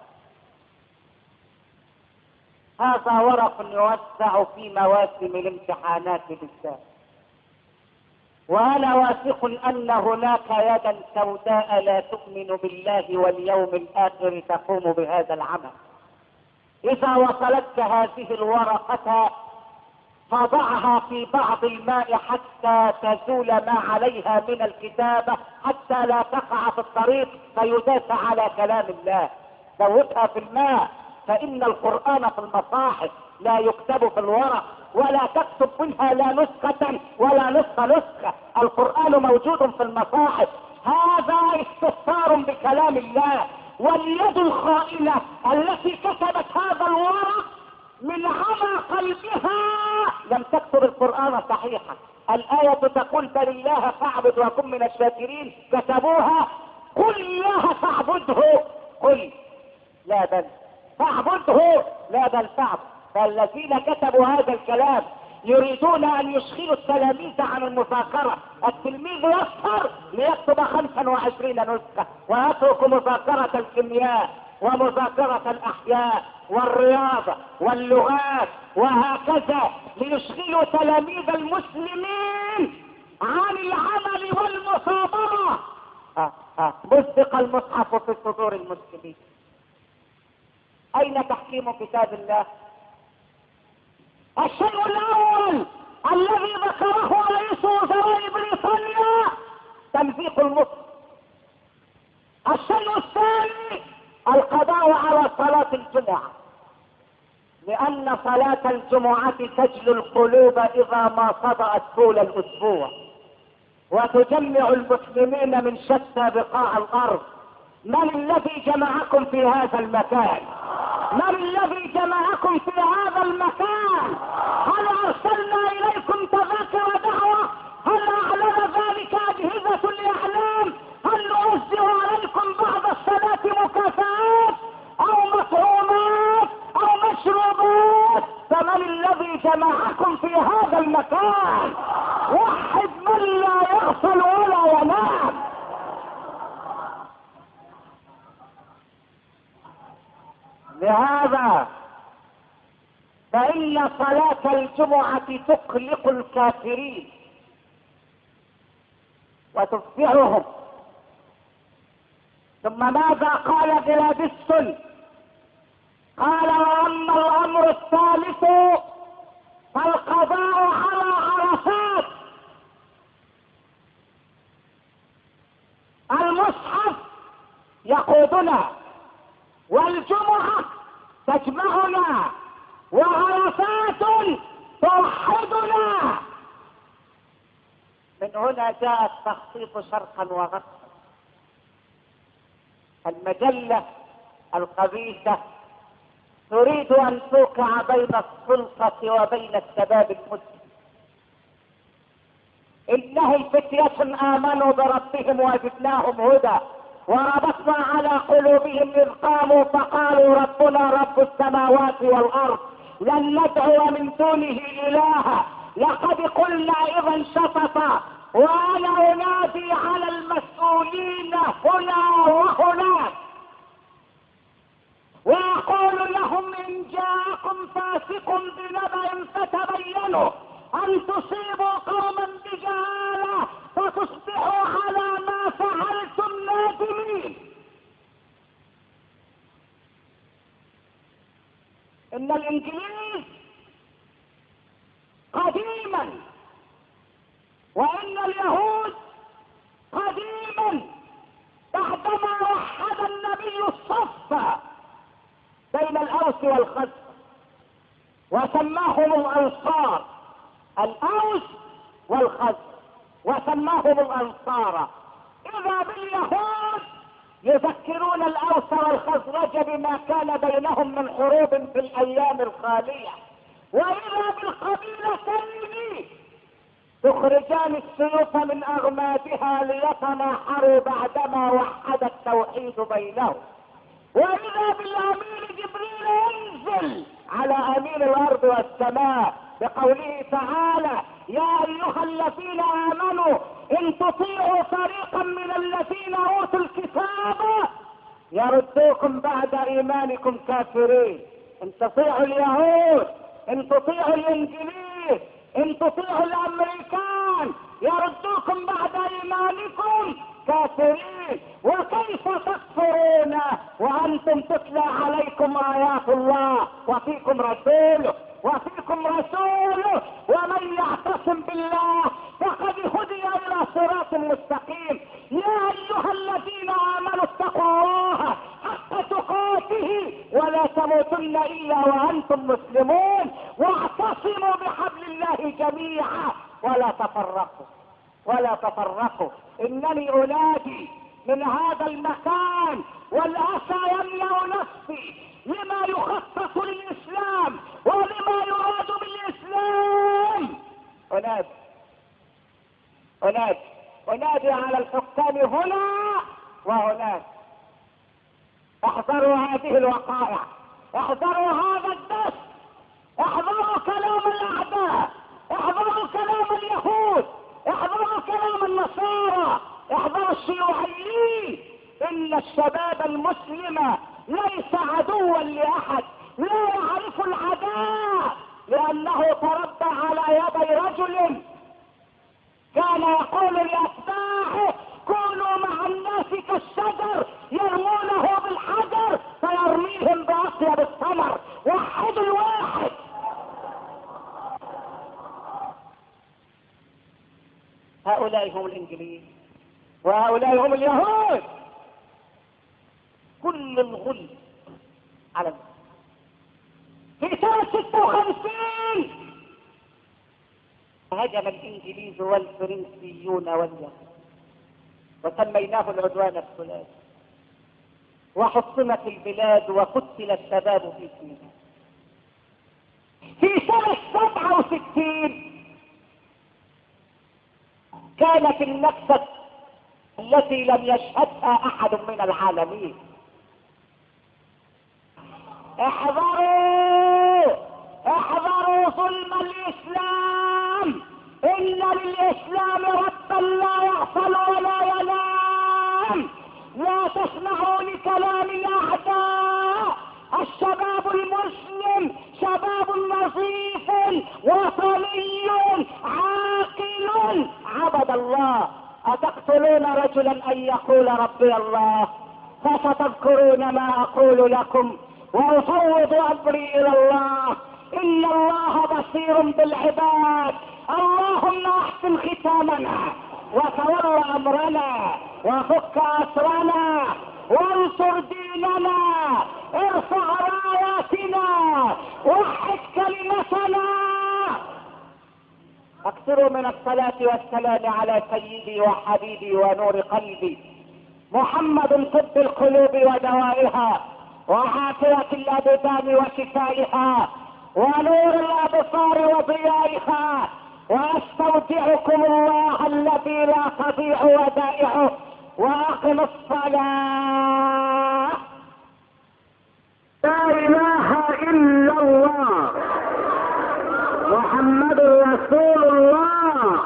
هذا ورق يوزع في مواسم الامتحانات بالذات. وانا واثق ان هناك يدا سوداء لا تؤمن بالله واليوم الاخر تقوم بهذا العمل. اذا وصلتك هذه الورقة فضعها في بعض الماء حتى تزول ما عليها من الكتابة، حتى لا تقع في الطريق فيداس على كلام الله. ذوبها في الماء، فإن القرآن في المصاحف لا يكتب في الورق، ولا تكتب منها لا نسخة ولا نسخة. القرآن موجود في المصاحف. هذا استفسار بكلام الله. واليد الخائنة التي كتبت هذا الورق من عمى قلبها لم تكتب القرآن صحيحا. الآية تقول بل الله فاعبد وكن من الشاكرين، كتبوها قل الله فاعبده، قل لا بل فاعبده، لا بل فاعبد. فالذين كتبوا هذا الكلام يريدون ان يشغلوا التلاميذ عن المذاكرة. التلميذ يسهر ليكتب 25 نسخة ويترك مذاكرة الكيمياء ومذاكرة الاحياء والرياضة واللغات وهكذا، ليشغلوا تلاميذ المسلمين عن العمل والمثابرة. مزق المصحف في صدور المسلمين. اين تحكيم كتاب الله؟ الشيء الاول الذي ذكره رئيس وزراء بريطانيا تمزيق المصحف. الشيء الثاني القضاء على صلاة الجمعة، لأن صلاة الجمعة تجلو القلوب إذا ما صدأت طول الأسبوع، وتجمع المسلمين من شتى بقاع الأرض. من الذي جمعكم في هذا المكان؟ من الذي جمعكم في هذا المكان؟ هل أرسلنا إليكم تذاكر دعوة؟ هل أعلن ذلك أجهزة الإعلام؟ هل نوزع عليكم بعد الصلاة مكافآت أو مطعومات أو مشروبات؟ فمن الذي جمعكم في هذا المكان؟ وحد من لا يغفل ولا ينام. لهذا فإن صلاة الجمعة تقلق الكافرين وتفزعهم. ثم ماذا قال جلادستون؟ قال واما الامر الثالث فالقضاء على عرفات. المصحف يقودنا، والجمعة تجمعنا، وعرفات توحدنا. من هنا جاء التخطيط شرقا وغربا. المجلة الخبيثة تريد ان توقع بين السلطة وبين الشباب المسلم. انهم فتية امنوا بربهم وزدناهم هدى وربطنا على قلوبهم اذ قاموا فقالوا ربنا رب السماوات والارض لن ندعو من دونه الها لقد قلنا اذا شططا. وانا انادي على المسؤولين هنا وهناك واقول لهم ان جاءكم فاسق بنبأ فتبينوا ان تصيبوا قوما بجهالة فتصبحوا على ما فعلتم نادمين. ان الانجليز قديما وان اليهود قديما بعدما وحد النبي الصف بين الاوس والخزرج وسماهم الانصار، الاوس والخزرج وسماهم الانصار. اذا باليهود يذكرون الاوس والخزرج بما كان بينهم من حروب في الايام الخالية، واذا بالقبيلتين تخرجان السيوف من اغمادها ليتناحروا بعدما وحد التوحيد بينهم. واذا بالامير جبريل ينزل على امين الارض والسماء بقوله تعالى يا ايها الذين امنوا ان تطيعوا فريقا من الذين اوتوا الكتاب يردوكم بعد ايمانكم كافرين. ان تطيعوا اليهود، ان تطيعوا الانجليز، ان تطيعوا الامريكان يردوكم بعد ايمانكم كافرين. وكيف تكفرون وانتم تتلى عليكم ايات الله وفيكم رسوله ومن يعتصم بالله فقد هدي الى صراط مستقيم. يا ايها الذين امنوا اتقوا الله حق تقاته ولا تموتن الا وانتم مسلمون واعتصموا بحبل الله جميعا ولا تفرقوا. انني انادي من هذا المكان والاسى يملأ نفسي لما يخصص للاسلام ولما يراد بالاسلام. انادي على الحكام هنا وهناك، احذروا هذه الوقائع، احذروا هذا الدس، احذروا كلام الاعداء، احذروا كلام اليهود، احذروا كلام النصارى، احذروا الشيوعيين. ان الشباب المسلم ليس عدوا لاحد، لا يعرف العداء، لانه تربى على يدي رجل كان يقول لاتباعه كونوا مع الناس كالشجر يرمونه بالحجر فيرميهم باطيب الثمر. وحدوا الواحد. هؤلاء هم الانجليز وهؤلاء هم اليهود. كل الغل على في سنة 56 هجم الانجليز والفرنسيون واليهود وسميناه العدوان الثلاثي، وحصنت البلاد وقتل الشباب في سيناء. في سنة 67 كانت النكسة التي لم يشهدها احد من العالمين. احذروا ظلم الاسلام. ان للاسلام ربا لا يغفل ولا ينام. لا تسمعوا لكلام الاعداء. الشباب المسلم شباب نظيف وطني عاقل عبد الله. اتقتلون رجلا ان يقول ربي الله؟ فستذكرون ما اقول لكم وافوض امري الى الله. ان الله بصير بالعباد. اللهم احسن ختامنا وتول امرنا وفك اسرنا وانصر ديننا ارفع راياتنا وحد كلمتنا. اكثروا من الصلاة والسلام على سيدي وحبيبي ونور قلبي محمد طب القلوب ودوائها وعافية الابدان وشفائها ونور الابصار وضيائها. واستودعكم الله الذي لا تضيع ودائعه. واقم الصلاة. لا اله الا الله محمد رسول الله.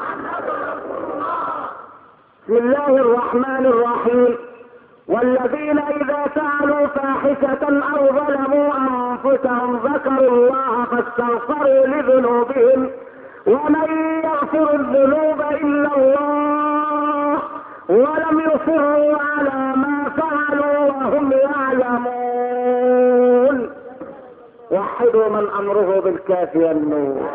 بسم الله الرحمن الرحيم. والذين اذا فعلوا فاحشة او ظلموا انفسهم ذكروا الله فاستغفروا لذنوبهم ومن يغفر الذنوب الا الله ولم يصروا على ما فعلوا وهم يعلمون. وحدوا من امره بالكاف والنور.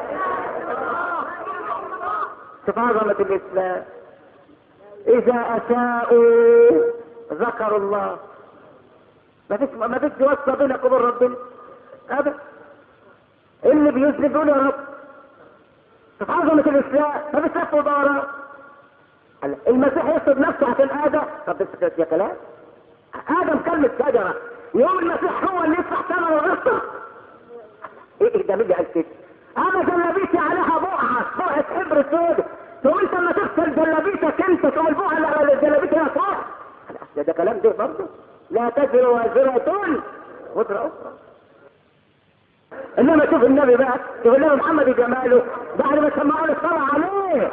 شوف عظمة الاسلام. اذا اساءوا ذكروا الله. ما فيش واسطة بينك وبين ربنا ابدا. اللي بيذنب يقول يا رب. شوف عظمة الاسلام. ما فيش لف ودوران. المسيح يصد نفسه عشان ادم. طب بس يا كلام. ادم كلمة شجرة يوم المسيح هو اللي يفتح ثمن وغصة. ايه ده مين اللي قال كده؟ انا جلابيتي عليها بقعة حبر سود. تقول انت لما تغسل جلابيتك انت تقول البقعة اللي على جلابيتك يا صاح. ده كلام ده برضه. لا تزر وازرة وزر اخرى. انما شوف النبي بقى، شوف النبي محمد جماله بعد ما سمعوا الصلاة عليه.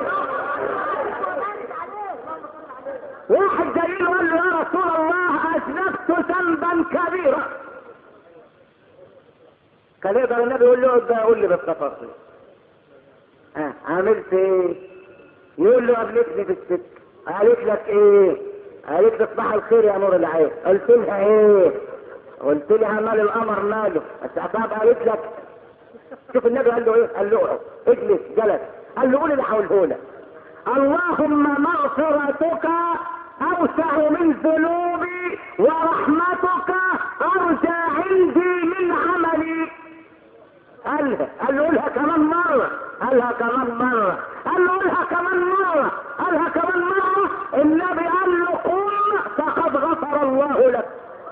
واحد جاي له قال له يا رسول الله اذنبت ذنبا كبيرا. كان يقدر النبي يقول له ده قول لي بالتفاصيل. عملت ايه؟ يقول له قابلتني في السكه، قالت لك ايه؟ قالت لي صباح الخير يا نور العين. قلت لها ايه؟ قلت لها مال القمر ماله؟ طب قالت لك شوف النبي قال له ايه؟ قال له اجلس، جلس، قال له قول اللي هقوله لك. اللهم مغفرتك اوسع من ذنوبي ورحمتك ارجى عندي من عملي. قال له قولها كمان مرة، قالها كمان مرة، قال له قولها كمان مرة، قالها كمان مرة. النبي قال له قم فقد غفر الله لك.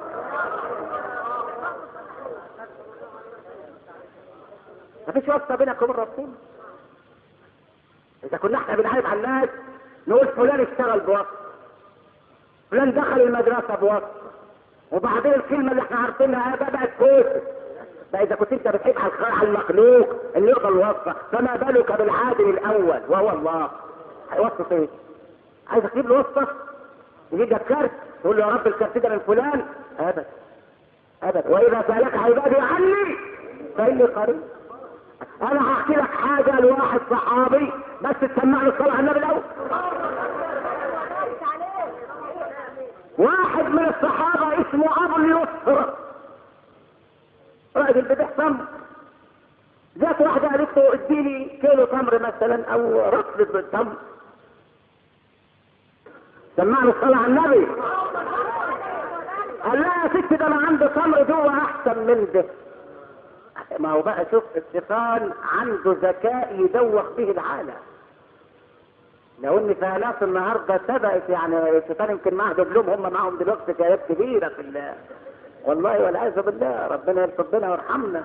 مفيش واسطة بينك وبين ربنا. إذا كنا احنا بنعيب على الناس نقول فلان اشتغل بواسطة، فلان دخل المدرسة بواسطة، وبعدين الكلمة اللي احنا عارفينها بقت كوسة. بقى إذا كنت أنت بتحب على المخلوق اللي يقبل واسطة، فما بالك بالعادل الأول وهو الله. هيوصف إيه؟ عايز تجيب له واسطة؟ يجيب لك كارت تقول له يا رب الكارت ده من فلان؟ أبدا أبدا. وإذا سألك عبادي عني فإني قريب. انا هحكي لك حاجة لواحد صحابي، بس تسمعني الصلاة على النبي الاول. واحد من الصحابة اسمه ابو اليسر، راجل بيبيع تمر. جات واحدة قالت له اديني كيلو تمر مثلا او رطل تمر. سمعني الصلاة على النبي. قال لها يا ست ده انا عندي تمر جوه احسن من ده. ما هو بقى شوف الشيطان عنده ذكاء يدوخ به العالم. لو ان في ناس النهارده سبقت، يعني الشيطان يمكن معاه دبلوم، هم معاهم دلوقتي كيات كبيره في الله والله والعياذ بالله. ربنا يرحمنا ويرحمنا.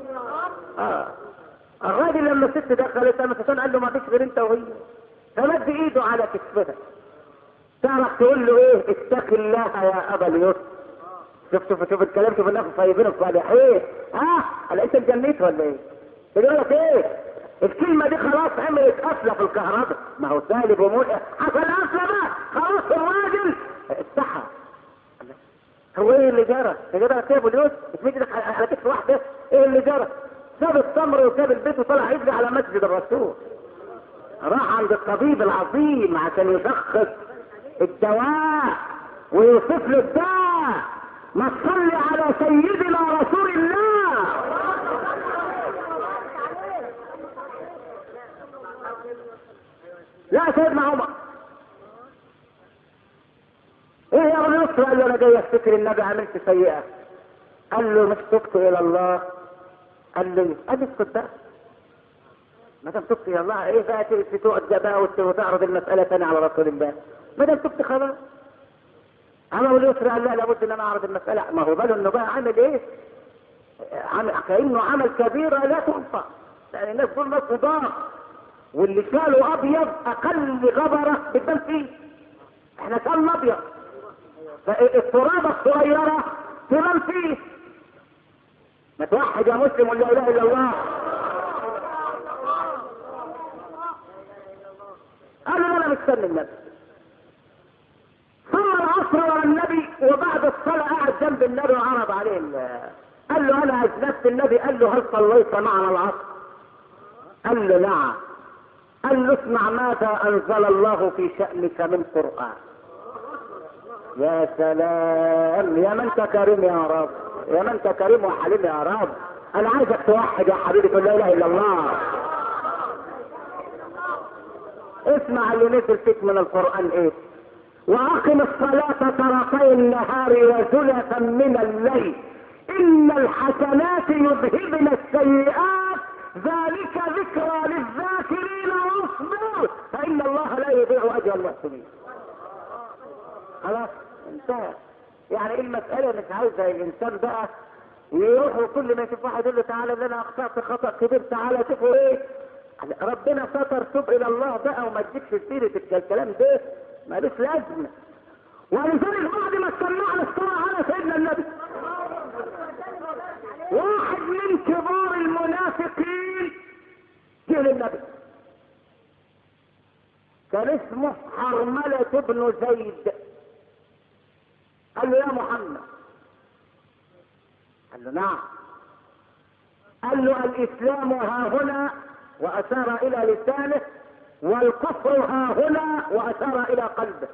الراجل لما الست دخلت الشيطان قال له ما فيش غير انت وهي، فمد ايده على كتفها. تعرف تقول له ايه؟ اتق الله يا ابا اليسر. شوف الكلام، شوف الناس الطيبين الصالحين. هلا انت اتجنيت ولا ايه؟ بيقول لك ايه؟ الكلمه دي خلاص عملت قفله في الكهرباء. ما هو سالب وملح، حصل قفله بقى خلاص. الراجل استحى. هو ايه اللي جرى؟ اللي جرى سابه اليوسف اتمد على كتف واحده. ايه اللي جرى؟ ساب التمر وساب البيت وطلع يجري على مسجد الرسول. راح عند الطبيب العظيم عشان يشخص الدواء ويوصف له الدواء. ما تصلي على سيدنا رسول الله. لا سيدنا عمر ايه يا ابو يسر؟ قال له انا جاي افتكر النبي عملت سيئه. قال له مش تبت الى الله؟ قال له اسكت بقى، ما دام تبت الى الله ايه بقى تقعد بقى وتعرض المساله ثاني على رسول الله؟ ما دام تبت خلاص. ابو يسر قال لا لابد ان انا اعرض المساله. ما هو باله انه بقى عامل ايه؟ كانه عمل كبيره لا تنفع، لان الناس دول ناس ضار، واللي شاله ابيض اقل غبره بتبان فيه. احنا كان ابيض، فالترابه الصغيره تبان فيه. ما توحد يا مسلم ولا اله الا الله. قال له انا مستني النبي. ثم العصر ورا النبي، وبعد الصلاه قعد جنب النبي وعرض عليه قال له انا اجلست النبي. قال له هل صليت معنا العصر؟ قال له نعم. قال له اسمع ماذا انزل الله في شأنك من قرآن. يا سلام، يا من انت كريم يا رب، يا من انت كريم وحليم يا رب. انا عايزك توحد يا حبيبي تقول لا اله الا الله. اسمع اللي نزل فيك من القرآن ايه؟ واقم الصلاة طرفي النهار وزلفا من الليل ان الحسنات يذهبن السيئات ذلك ذكرى للذاكرين واصبر فان الله لا يضيع اجر المحسنين. خلاص انتهى. يعني المسألة مش عايزة الانسان بقى يروح وكل ما يشوف واحد يقول له تعالى اللي انا اخطأت خطأ كبير تعالى شوفوا ايه. ربنا ستر، توب الى الله بقى وما تجيبش سيرة الكلام ده مالوش لازمة. ولذلك بعد ما سمعنا الصلاة على سيدنا النبي، واحد من كبار المنافقين جه للنبي، كان اسمه حرملة بن زيد. قال له يا محمد. قال له نعم. قال له الاسلام ها هنا، واشار الى لسانه، والكفر ها هنا، واشار الى قلبه.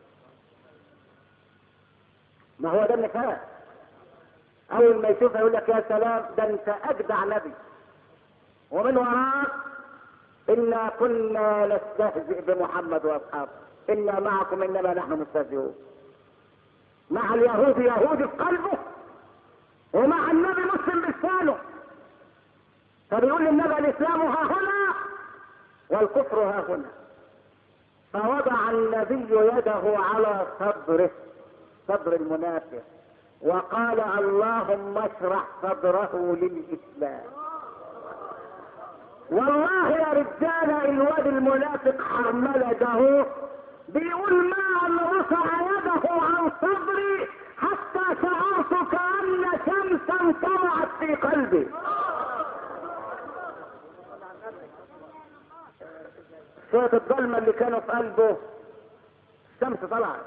ما هو ده النفاق. اول ما يشوف يقول لك يا سلام ده انت اجدع نبي، ومن وراك انا كنا نستهزئ بمحمد واصحابه، انا معكم انما نحن مستهزئون. مع اليهود يهودي في قلبه، ومع النبي مسلم بلسانه. فبيقول للنبي الاسلام ها هنا والكفر ها هنا. فوضع النبي يده على صدره، صدر المنافق، وقال اللهم اشرح صدره للاسلام. والله يا رجال الواد المنافق حرمله ده بيقول ما ان رفع يده عن صدري حتى شعرت كأن شمسا طلعت في قلبي. شوية الظلمة اللي كانوا في قلبه الشمس طلعت،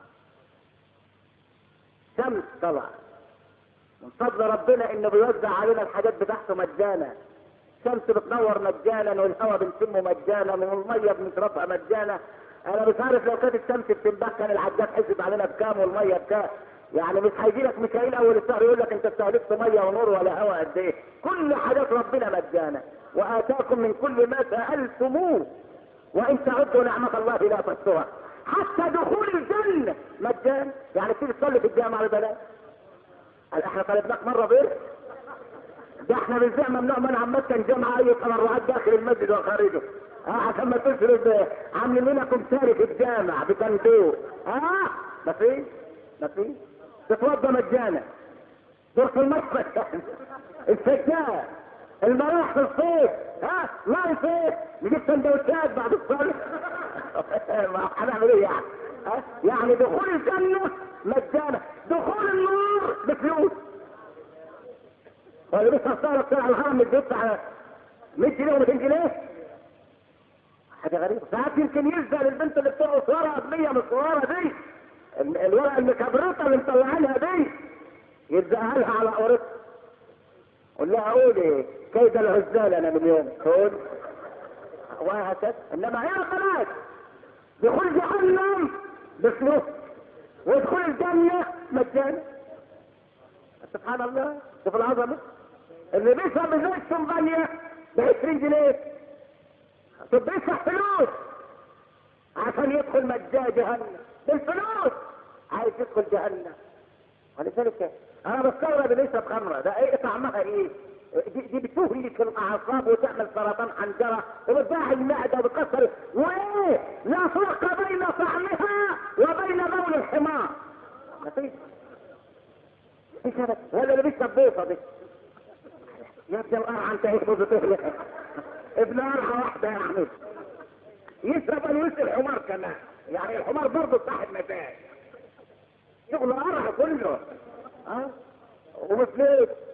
شمس طلعت من فضل ربنا انه بيوزع علينا الحاجات بتاعته مجانا. الشمس بتنور مجانا، والهواء بنشمه مجانا، والميه بنشربها مجانا. انا مش عارف لو كانت الشمس بتنبه كان العداد حسب علينا بكام والميه بكام. يعني مش هيجي لك ميكائيل اول الشهر يقول لك انت استهلكت ميه ونور ولا هواء قد ايه. كل حاجات ربنا مجانا، واتاكم من كل ما سالتموه وان تعدوا نعمه الله لا تحصوها. حتى دخول الجنه مجانا. يعني تيجي تصلي في الجامعه ببلاش. احنا طلبناك مره بير ده احنا بالفعل ممنوع منع مسكن جامعه اي تبرعات داخل المسجد وخارجه. عشان ما تصرف عاملين لنا كمساري في الجامع بتندور. ما فيش تتوضى مجانا، دور في المسجد السجاد، المراح في الصيف، ما الصيف نجيب سندوتشات بعد الصلاه. هنعمل ايه يعني؟ يعني دخول الجنه مجانا، دخول النار بفلوس. واللي بيدفع السهره بتاع الهرم بيدفع 100 جنيه و200 جنيه. حاجه غريبه. ساعات يمكن يلزق للبنت اللي بترقص ورقه ب 100 من الصوره دي، الورقه المكبرطه اللي مطلعينها دي، يلزقها لها على قورتها. قول لها قولي كيد العزال انا من يوم تقول وهكذا. انما هي خلاص دخول جهنم بفلوس ودخول الجنه مجانا. سبحان الله، شوف العظمه. اللي بيشرب ازاي الشمبانيا ب 20 جنيه، طب بيدفع فلوس عشان يدخل مجان جهنم بالفلوس، عايز يدخل جهنم. ولذلك انا بستغرب اللي يشرب خمره ده ايه طعمها ايه؟ دي بتهلك الاعصاب وتعمل سرطان حنجره وبتضاعف المعده وبتكسر، وايه؟ لا فرق بين طعمها وبين بول الحمار. مفيش. ولا اللي بيشرب بوصه دي يا ابن القرعه انت هيك بتهلك ابن قرعه واحده يا احمد يشرب الوس الحمار كمان. يعني الحمار برضه صاحب مزاج، شغل قرعه كله وبفلوس.